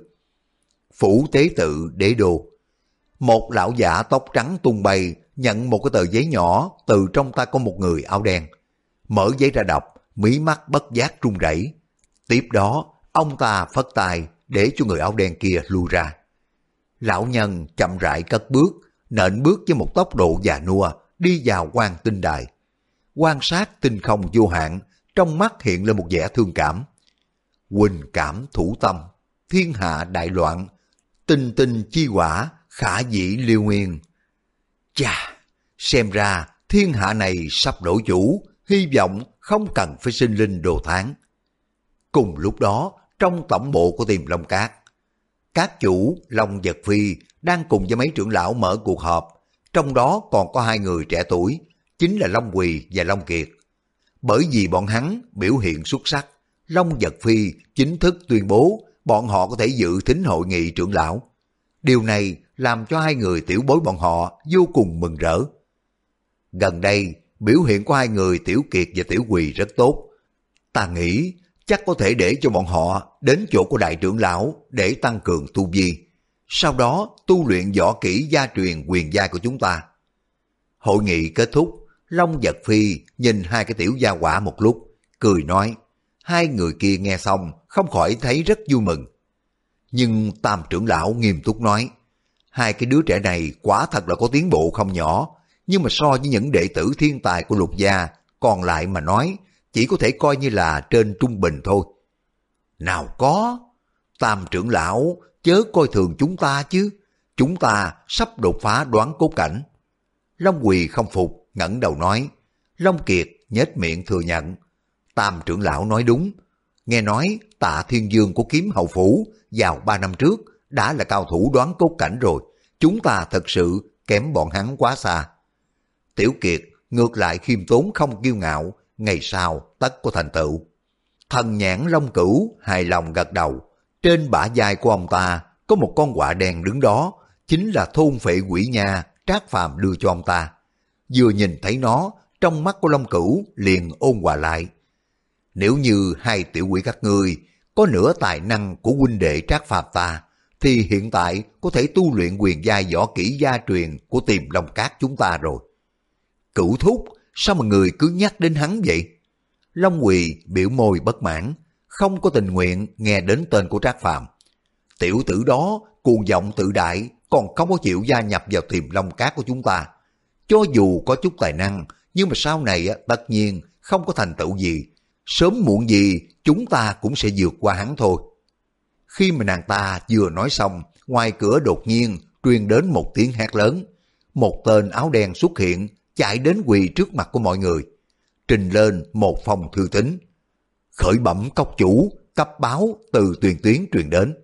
Phủ tế tự đế đô. Một lão giả tóc trắng tung bay nhận một cái tờ giấy nhỏ từ trong tay của một người áo đen. Mở giấy ra đọc, mí mắt bất giác run rẩy. Tiếp đó, ông ta phất tay để cho người áo đen kia lui ra. Lão nhân chậm rãi cất bước, nện bước với một tốc độ già nua, đi vào quan tinh đài. Quan sát tinh không vô hạn, trong mắt hiện lên một vẻ thương cảm. Huỳnh cảm thủ tâm, thiên hạ đại loạn, tinh tinh chi quả, khả dĩ liêu nguyên. Chà, xem ra thiên hạ này sắp đổi chủ, hy vọng không cần phải sinh linh đồ tháng. Cùng lúc đó, trong tổng bộ của Tiềm Long Cát, các chủ Long Vật Phi đang cùng với mấy trưởng lão mở cuộc họp, trong đó còn có hai người trẻ tuổi, chính là Long Quỳ và Long Kiệt. Bởi vì bọn hắn biểu hiện xuất sắc, Long Vật Phi chính thức tuyên bố bọn họ có thể dự thính hội nghị trưởng lão. Điều này làm cho hai người tiểu bối bọn họ vô cùng mừng rỡ. Gần đây, biểu hiện của hai người Tiểu Kiệt và Tiểu Quỳ rất tốt. Ta nghĩ chắc có thể để cho bọn họ đến chỗ của đại trưởng lão để tăng cường tu vi. Sau đó tu luyện võ kỹ gia truyền quyền giai của chúng ta. Hội nghị kết thúc, Long Vật Phi nhìn hai cái tiểu gia hỏa một lúc, cười nói. Hai người kia nghe xong không khỏi thấy rất vui mừng. Nhưng Tam trưởng lão nghiêm túc nói, hai cái đứa trẻ này quả thật là có tiến bộ không nhỏ, nhưng mà so với những đệ tử thiên tài của Lục gia còn lại mà nói, chỉ có thể coi như là trên trung bình thôi. Nào có, Tam trưởng lão chớ coi thường chúng ta chứ, chúng ta sắp đột phá đoán cốt cảnh. Long Quỳ không phục, ngẩng đầu nói. Long Kiệt nhếch miệng thừa nhận. Tam trưởng lão nói đúng, nghe nói Tạ Thiên Dương của Kiếm Hầu Phủ vào ba năm trước đã là cao thủ đoán cốt cảnh rồi, chúng ta thật sự kém bọn hắn quá xa. Tiểu Kiệt ngược lại khiêm tốn không kiêu ngạo, ngày sau tất có thành tựu. Thần nhãn Long Cửu hài lòng gật đầu, trên bả vai của ông ta có một con quạ đen đứng đó, chính là thôn phệ quỷ nha Trác Phàm đưa cho ông ta. Vừa nhìn thấy nó, trong mắt của Long Cửu liền ôn hòa lại. Nếu như hai tiểu quỷ các ngươi có nửa tài năng của huynh đệ Trác Phàm ta, thì hiện tại có thể tu luyện quyền giai võ kỹ gia truyền của Tiềm Long Cát chúng ta rồi. Cửu thúc, sao mà người cứ nhắc đến hắn vậy? Long Quỳ biểu môi bất mãn, không có tình nguyện nghe đến tên của Trác Phàm. Tiểu tử đó cuồng vọng tự đại, còn không có chịu gia nhập vào Tiềm Long Cát của chúng ta. Cho dù có chút tài năng, nhưng mà sau này tất nhiên không có thành tựu gì. Sớm muộn gì chúng ta cũng sẽ vượt qua hắn thôi. Khi mà nàng ta vừa nói xong, ngoài cửa đột nhiên truyền đến một tiếng hét lớn. Một tên áo đen xuất hiện, chạy đến quỳ trước mặt của mọi người, trình lên một phong thư tín. Khởi bẩm cốc chủ, cấp báo từ Tuyền Tuyến truyền đến.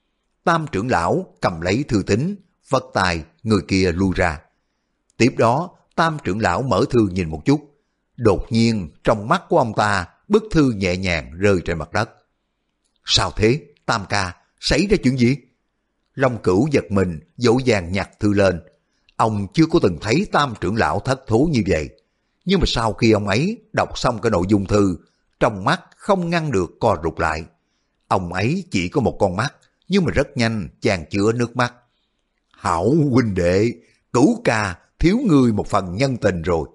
Tam trưởng lão cầm lấy thư tín, phất tay, người kia lui ra. Tiếp đó, Tam trưởng lão mở thư nhìn một chút. Đột nhiên, trong mắt của ông ta, bức thư nhẹ nhàng rơi trên mặt đất. Sao thế, Tam ca, xảy ra chuyện gì? Long Cửu giật mình, dỗ dàng nhặt thư lên. Ông chưa có từng thấy Tam trưởng lão thất thố như vậy. Nhưng mà sau khi ông ấy đọc xong cái nội dung thư, trong mắt không ngăn được co rụt lại. Ông ấy chỉ có một con mắt, nhưng mà rất nhanh chan chứa nước mắt. Hảo huynh đệ, Cửu ca thiếu ngươi một phần nhân tình rồi.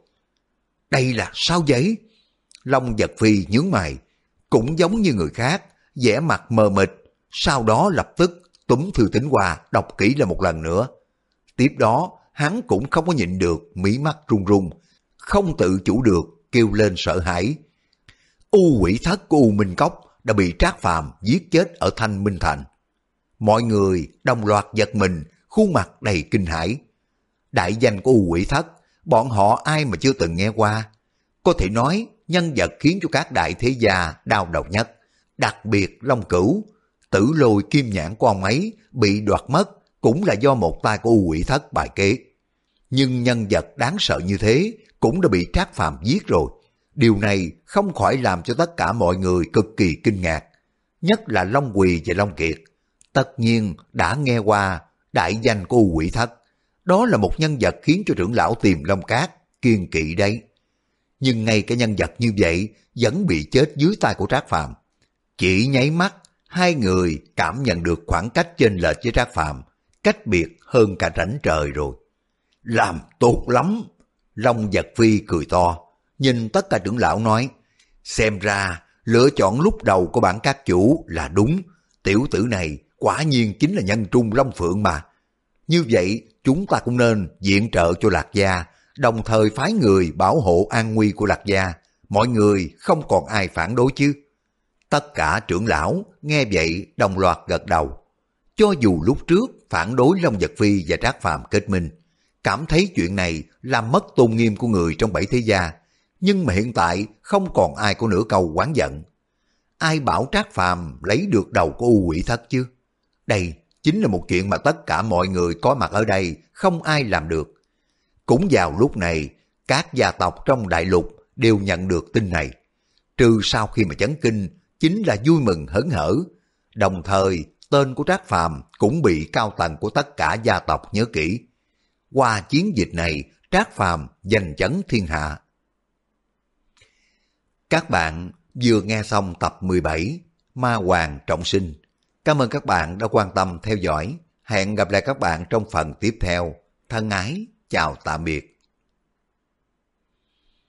Đây là sao vậy? Long Vật Phi nhướng mày, cũng giống như người khác, vẻ mặt mờ mịt, sau đó lập tức túm thư tín qua đọc kỹ lại một lần nữa. Tiếp đó, hắn cũng không có nhịn được, mí mắt run run, không tự chủ được kêu lên sợ hãi. U quỷ thất của U Minh Cốc đã bị Trác Phàm giết chết ở Thanh Minh Thành. Mọi người đồng loạt giật mình, khuôn mặt đầy kinh hãi. Đại danh của U quỷ thất, bọn họ ai mà chưa từng nghe qua. Có thể nói nhân vật khiến cho các đại thế gia đau đầu nhất, đặc biệt Long Cửu, Tử Lôi Kim Nhãn của ông ấy bị đoạt mất cũng là do một tay của U quỷ thất bài kế. Nhưng nhân vật đáng sợ như thế cũng đã bị Trác Phàm giết rồi. Điều này không khỏi làm cho tất cả mọi người cực kỳ kinh ngạc, nhất là Long Quỳ và Long Kiệt. Tất nhiên đã nghe qua đại danh của U quỷ thất, đó là một nhân vật khiến cho trưởng lão Tiềm Long Cát kiêng kỵ đấy. Nhưng ngay cả nhân vật như vậy vẫn bị chết dưới tay của Trác Phàm. Chỉ nháy mắt, hai người cảm nhận được khoảng cách chênh lệch với Trác Phàm, cách biệt hơn cả rãnh trời rồi. Làm tốt lắm! Long Vật Phi cười to, nhìn tất cả trưởng lão nói, xem ra lựa chọn lúc đầu của bản các chủ là đúng, tiểu tử này quả nhiên chính là nhân trung Long Phượng mà. Như vậy chúng ta cũng nên viện trợ cho Lạc Gia, đồng thời phái người bảo hộ an nguy của Lạc Gia, mọi người không còn ai phản đối chứ. Tất cả trưởng lão nghe vậy đồng loạt gật đầu. Cho dù lúc trước phản đối Long Vật Phi và Trác Phàm kết minh, cảm thấy chuyện này làm mất tôn nghiêm của người trong bảy thế gia, nhưng mà hiện tại không còn ai có nửa câu oán giận. Ai bảo Trác Phàm lấy được đầu của U quỷ thất chứ? Đây chính là một chuyện mà tất cả mọi người có mặt ở đây không ai làm được. Cũng vào lúc này, các gia tộc trong đại lục đều nhận được tin này. Trừ sau khi mà chấn kinh, chính là vui mừng hớn hở. Đồng thời, tên của Trác Phàm cũng bị cao tầng của tất cả gia tộc nhớ kỹ. Qua chiến dịch này, Trác Phàm giành chấn thiên hạ. Các bạn vừa nghe xong tập mười bảy Ma Hoàng Trọng Sinh. Cảm ơn các bạn đã quan tâm theo dõi. Hẹn gặp lại các bạn trong phần tiếp theo. Thân ái, chào tạm biệt.